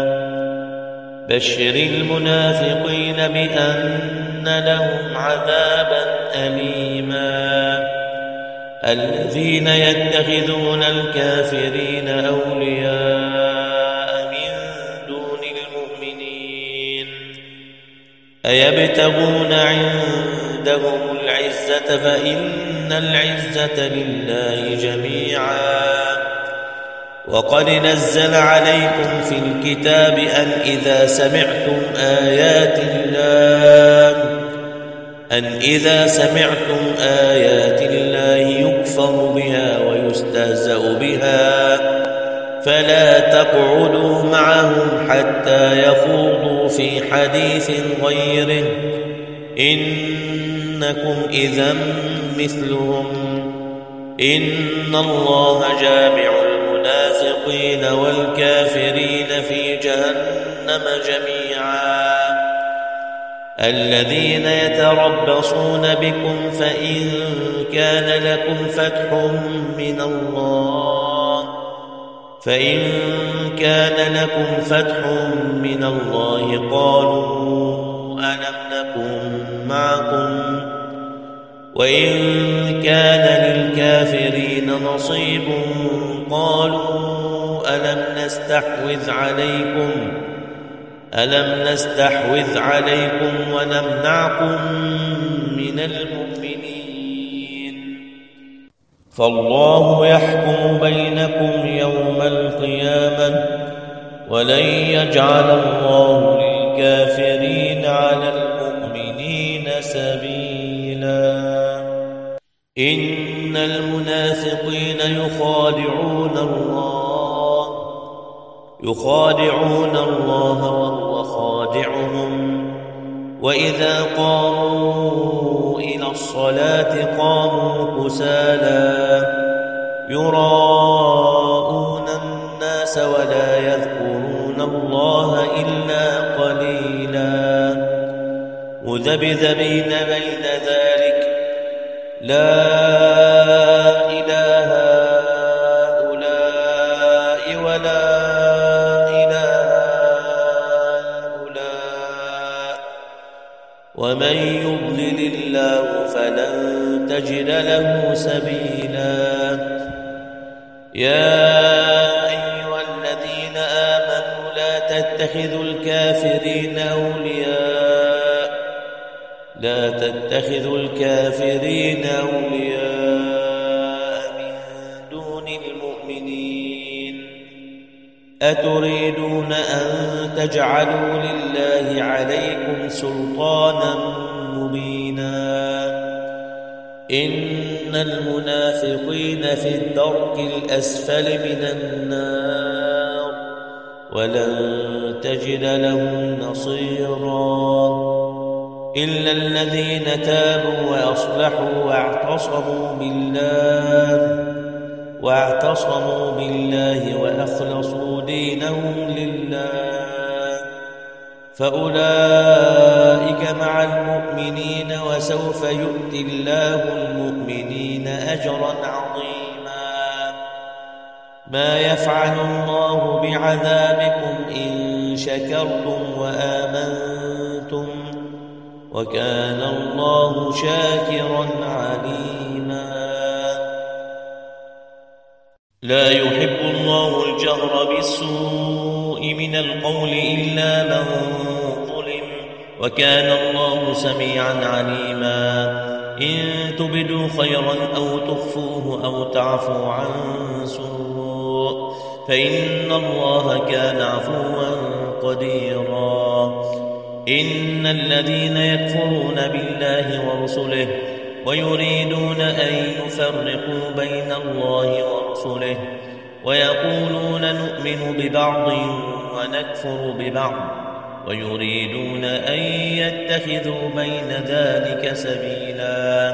بشر المنافقين بأن لهم عذابا أليما. الذين يتخذون الكافرين أولياء من دون المؤمنين أيبتغون عندهم العزة فإن العزة لله جميعا. وقد نزل عليكم في الكتاب أن إذا سمعتم آيات الله يكفر بها ويستهزأ بها فلا تقعدوا معهم حتى يخوضوا في حديث غيره إنكم إذا مثلهم. إن الله جامع المنافقين والكافرين في جهنم جميعا. الذين يتربصون بكم فإن كان لكم فتح من الله قالوا ألم نكن معكم وإن كان للكافرين نصيب قالوا ألم نستحوذ عليكم ونمنعكم من المؤمنين فالله يحكم بينكم يوم القيامة ولن يجعل الله للكافرين على المؤمنين سبيلا. إن المنافقين يخادعون الله وهو خادعهم وإذا قاموا إلى الصلاة قاموا كسالى يراءون الناس ولا يذكرون الله إلا قليلا مذبذبين بين ذلك لا إله هؤلاء ولا ومن يضلل الله فلن تجد له سبيلا. يا أيها الذين آمنوا لا تتخذوا الكافرين أولياء من دون المؤمنين أتريدون أن تجعلوا لله عليكم سلطانا مبينا. إن المنافقين في الدرك الأسفل من النار ولن تجد لهم نصيرا إلا الذين تابوا وأصلحوا واعتصموا بالله وأخلصوا دينهم لله فأولئك مع المؤمنين وسوف يؤتي الله المؤمنين أجرا عظيما ما يفعل الله بعذابكم إن شكرتم وآمنتم وكان الله شاكرا عليما لا يحب الله الجهر بالسوء من القول إلا من ظلم وكان الله سميعا عليما إن تبدوا خيرا أو تخفوه أو تعفوا عن سوء فإن الله كان عفوا قديرا إن الذين يكفرون بالله ورسله ويريدون أن يفرقوا بين الله ورسله ويقولون نؤمن ببعض ونكفر ببعض ويريدون أن يتخذوا بين ذلك سبيلا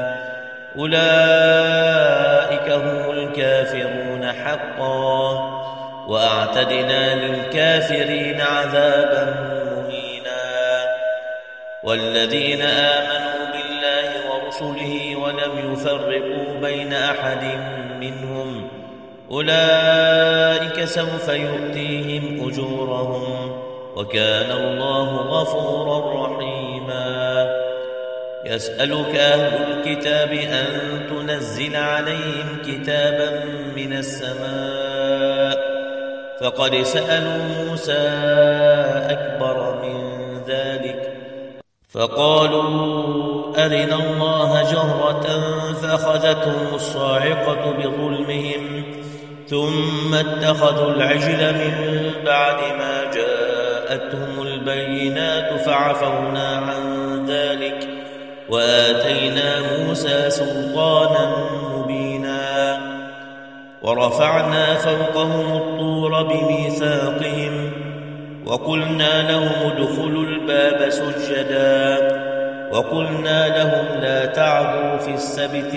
أولئك هم الكافرون حقا وأعتدنا للكافرين عذابا مهينا والذين آمنوا بالله ورسله ولم يفرقوا بين أحد منهم أولئك سوف يؤتيهم أجورهم وكان الله غفورا رحيما يسألك أهل الكتاب أن تنزل عليهم كتابا من السماء فقد سألوا موسى أكبر من ذلك فقالوا أرنا الله جهرة فأخذتهم الصاعقة بظلمهم ثم اتخذوا العجل من بعد ما جاءتهم البينات فعفونا عن ذلك وآتينا موسى سلطانا مبينا ورفعنا فوقهم الطور بميثاقهم وقلنا لهم ادخلوا الباب سجدا وقلنا لهم لا تعدوا في السبت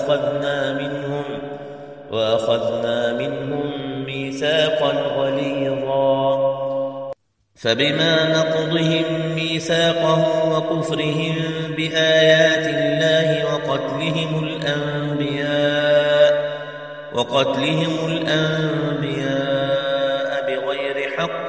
وأخذنا منهم ميثاقا غليظا فبما نقضهم ميثاقهم وكفرهم بآيات الله وقتلهم الأنبياء بغير حق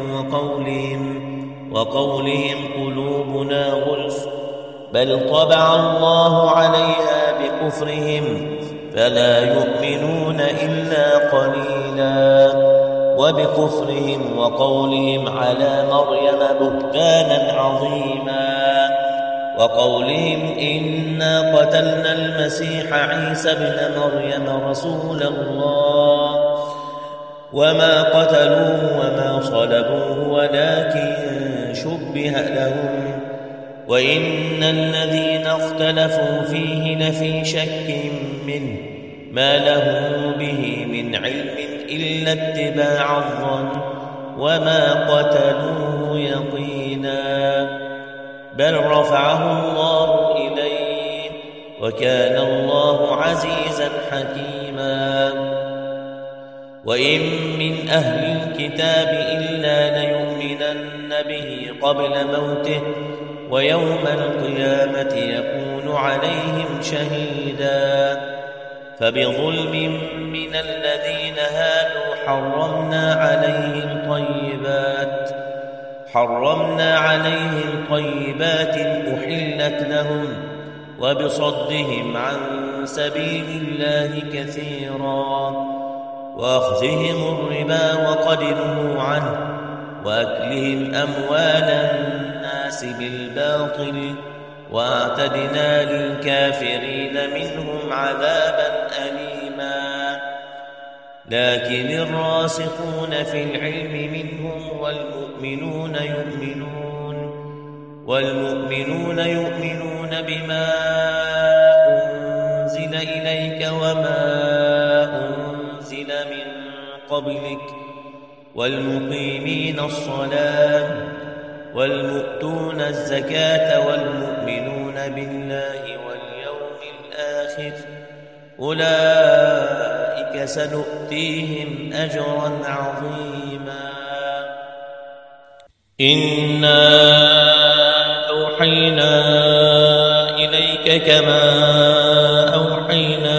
وقولهم قلوبنا غلف بل طبع الله عليها بكفرهم فلا يؤمنون إلا قليلا وبكفرهم وقولهم على مريم بهتانا عظيما وقولهم إنا قتلنا المسيح عيسى ابن مريم رسول الله وما قتلوه وما صلبوه ولكن شبه لهم وإن الذين اختلفوا فيه لفي شك منه ما لهم به من علم إلا اتباع الظن وما قتلوه يقينا بل رفعه الله إليه وكان الله عزيزا حكيما وإن من أهل الكتاب إلا ليؤمنن به قبل موته ويوم القيامة يكون عليهم شهيدا فبظلم من الذين هادوا حرمنا عليهم طيبات أحلت لهم وبصدهم عن سبيل الله كثيرا وأخذهم الربا وقد نهوا عنه وأكلهم أموال الناس بالباطل وأعتدنا للكافرين منهم عذابا أليما لكن الراسخون في العلم منهم والمؤمنون يؤمنون بما إليك وما أنزل من قبلك والمقيمين الصلاة والمؤتون الزكاة والمؤمنون بالله واليوم الآخر أولئك سنؤتيهم أجرا عظيما. إنا أوحينا إليك كما أوحينا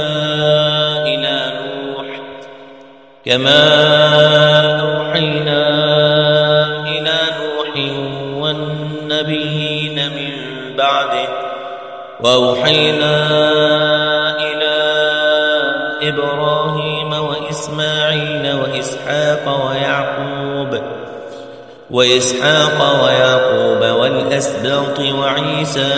إلى نوح والنبيين من بعده وأوحينا إلى إبراهيم وإسماعيل وإسحاق ويعقوب والأسباط وعيسى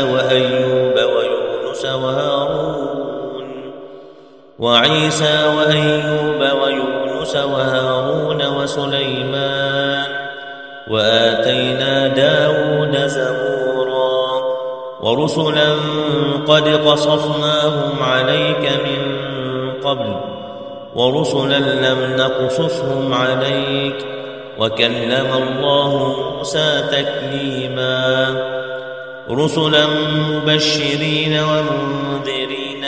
وأيوب ويونس وهارون وسليمان وآتينا داود زبورا ورسلا قد قصصناهم عليك من قبل ورسلا لم نقصصهم عليك وكلم الله موسى تكليما. رسلا مبشرين ومنذرين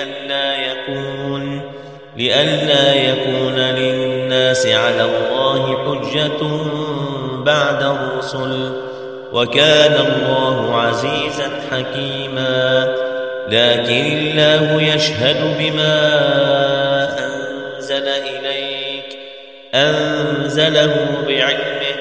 لئلا يكون للناس على الله حجة بعد الرسل وكان الله عزيزا حكيما. لكن الله يشهد بما أنزله بعلمه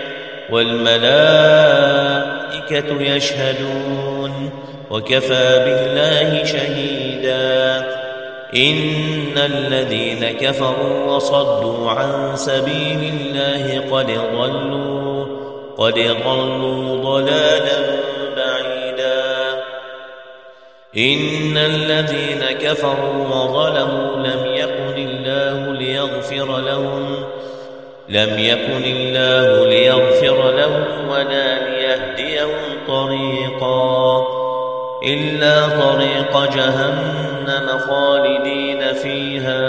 والملائكة يشهدون وكفى بالله شهيدا. إن الذين كفروا وصدوا عن سبيل الله قد ضلوا ضلالا بعيدا. إن الذين كفروا وظلموا لم يكن الله ليغفر لهم ولا ليهديهم طريقا إلا طريق جهنم خالدين فيها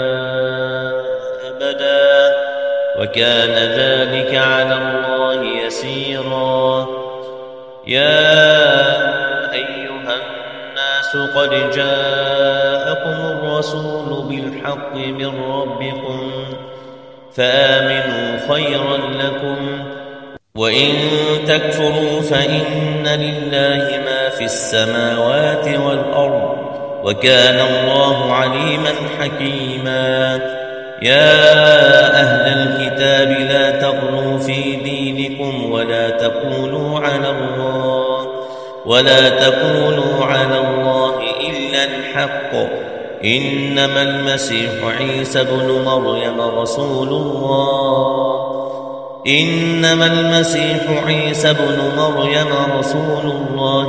أبدا وكان ذلك على الله يسيرا. يا أيها الناس قد جاءكم الرسول بالحق من ربكم فآمنوا خيرا لكم وإن تكفروا فإن لله ما في السماوات والأرض وكان الله عليما حكيما. يا أهل الكتاب لا تغلوا في دينكم ولا تقولوا على الله إلا الحق إنما المسيح عيسى بن مريم رسول الله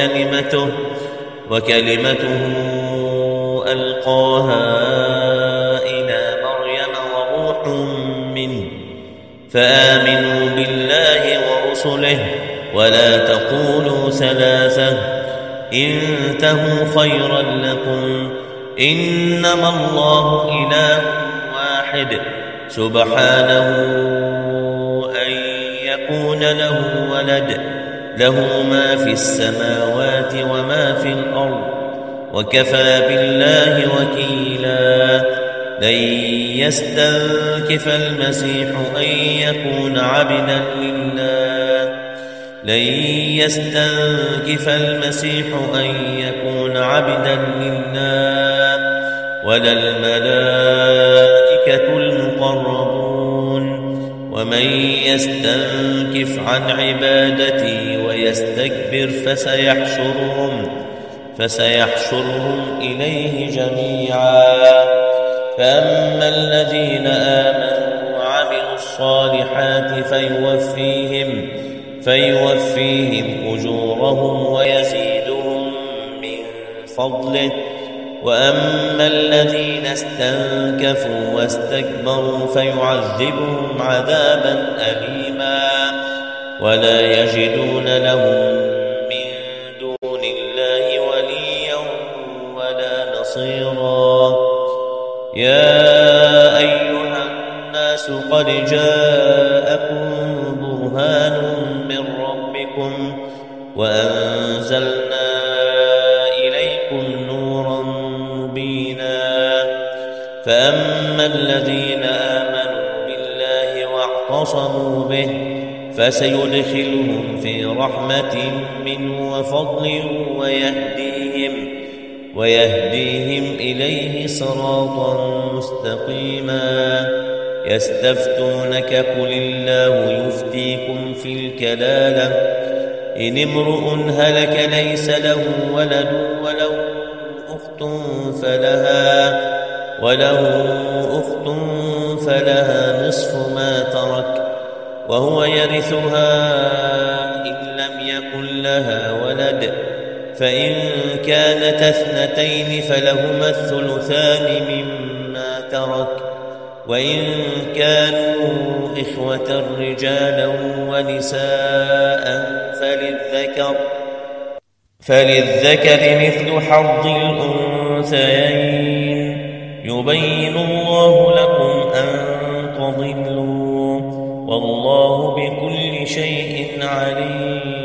وكلمته ألقاها إلى مريم وروح منه فآمنوا بالله ورسله ولا تقولوا ثلاثة انتهوا خيرا لكم إنما الله إله واحد سبحانه أن يكون له ولد له ما في السماوات وما في الأرض وكفى بالله وكيلا. لن يستنكف المسيح أن يكون عبدا لله ولا الملائكة المقربون ومن يستنكف عن عبادتي ويستكبر فسيحشرهم إليه جميعا. فأما الذين آمنوا وعملوا الصالحات فيوفيهم أجورهم ويزيدهم من فضله وأما الذين استنكفوا واستكبروا فيعذبهم عذابا أليما ولا يجدون لهم من دون الله وليا ولا نصيرا. يا أيها الناس قد جاءكم برهان من ربكم وأنزلنا إليكم نورا مبينا فأما الذين آمنوا بالله واعتصموا به فسيدخلهم في رحمة منه وفضل ويهديهم إليه صراطا مستقيما يستفتونك قل الله يفتيكم في الكلالة إن امرؤ هلك ليس له ولد وله أخت فلها نصف ما ترك وهو يرثها إن لم يكن لها ولد فإن كانت اثنتين فلهما الثلثان مما ترك وإن كانوا إخوة رجالا ونساء فللذكر مثل حظ الأنثيين يبين الله لكم أن تضلوا والله بكل شيء عليم.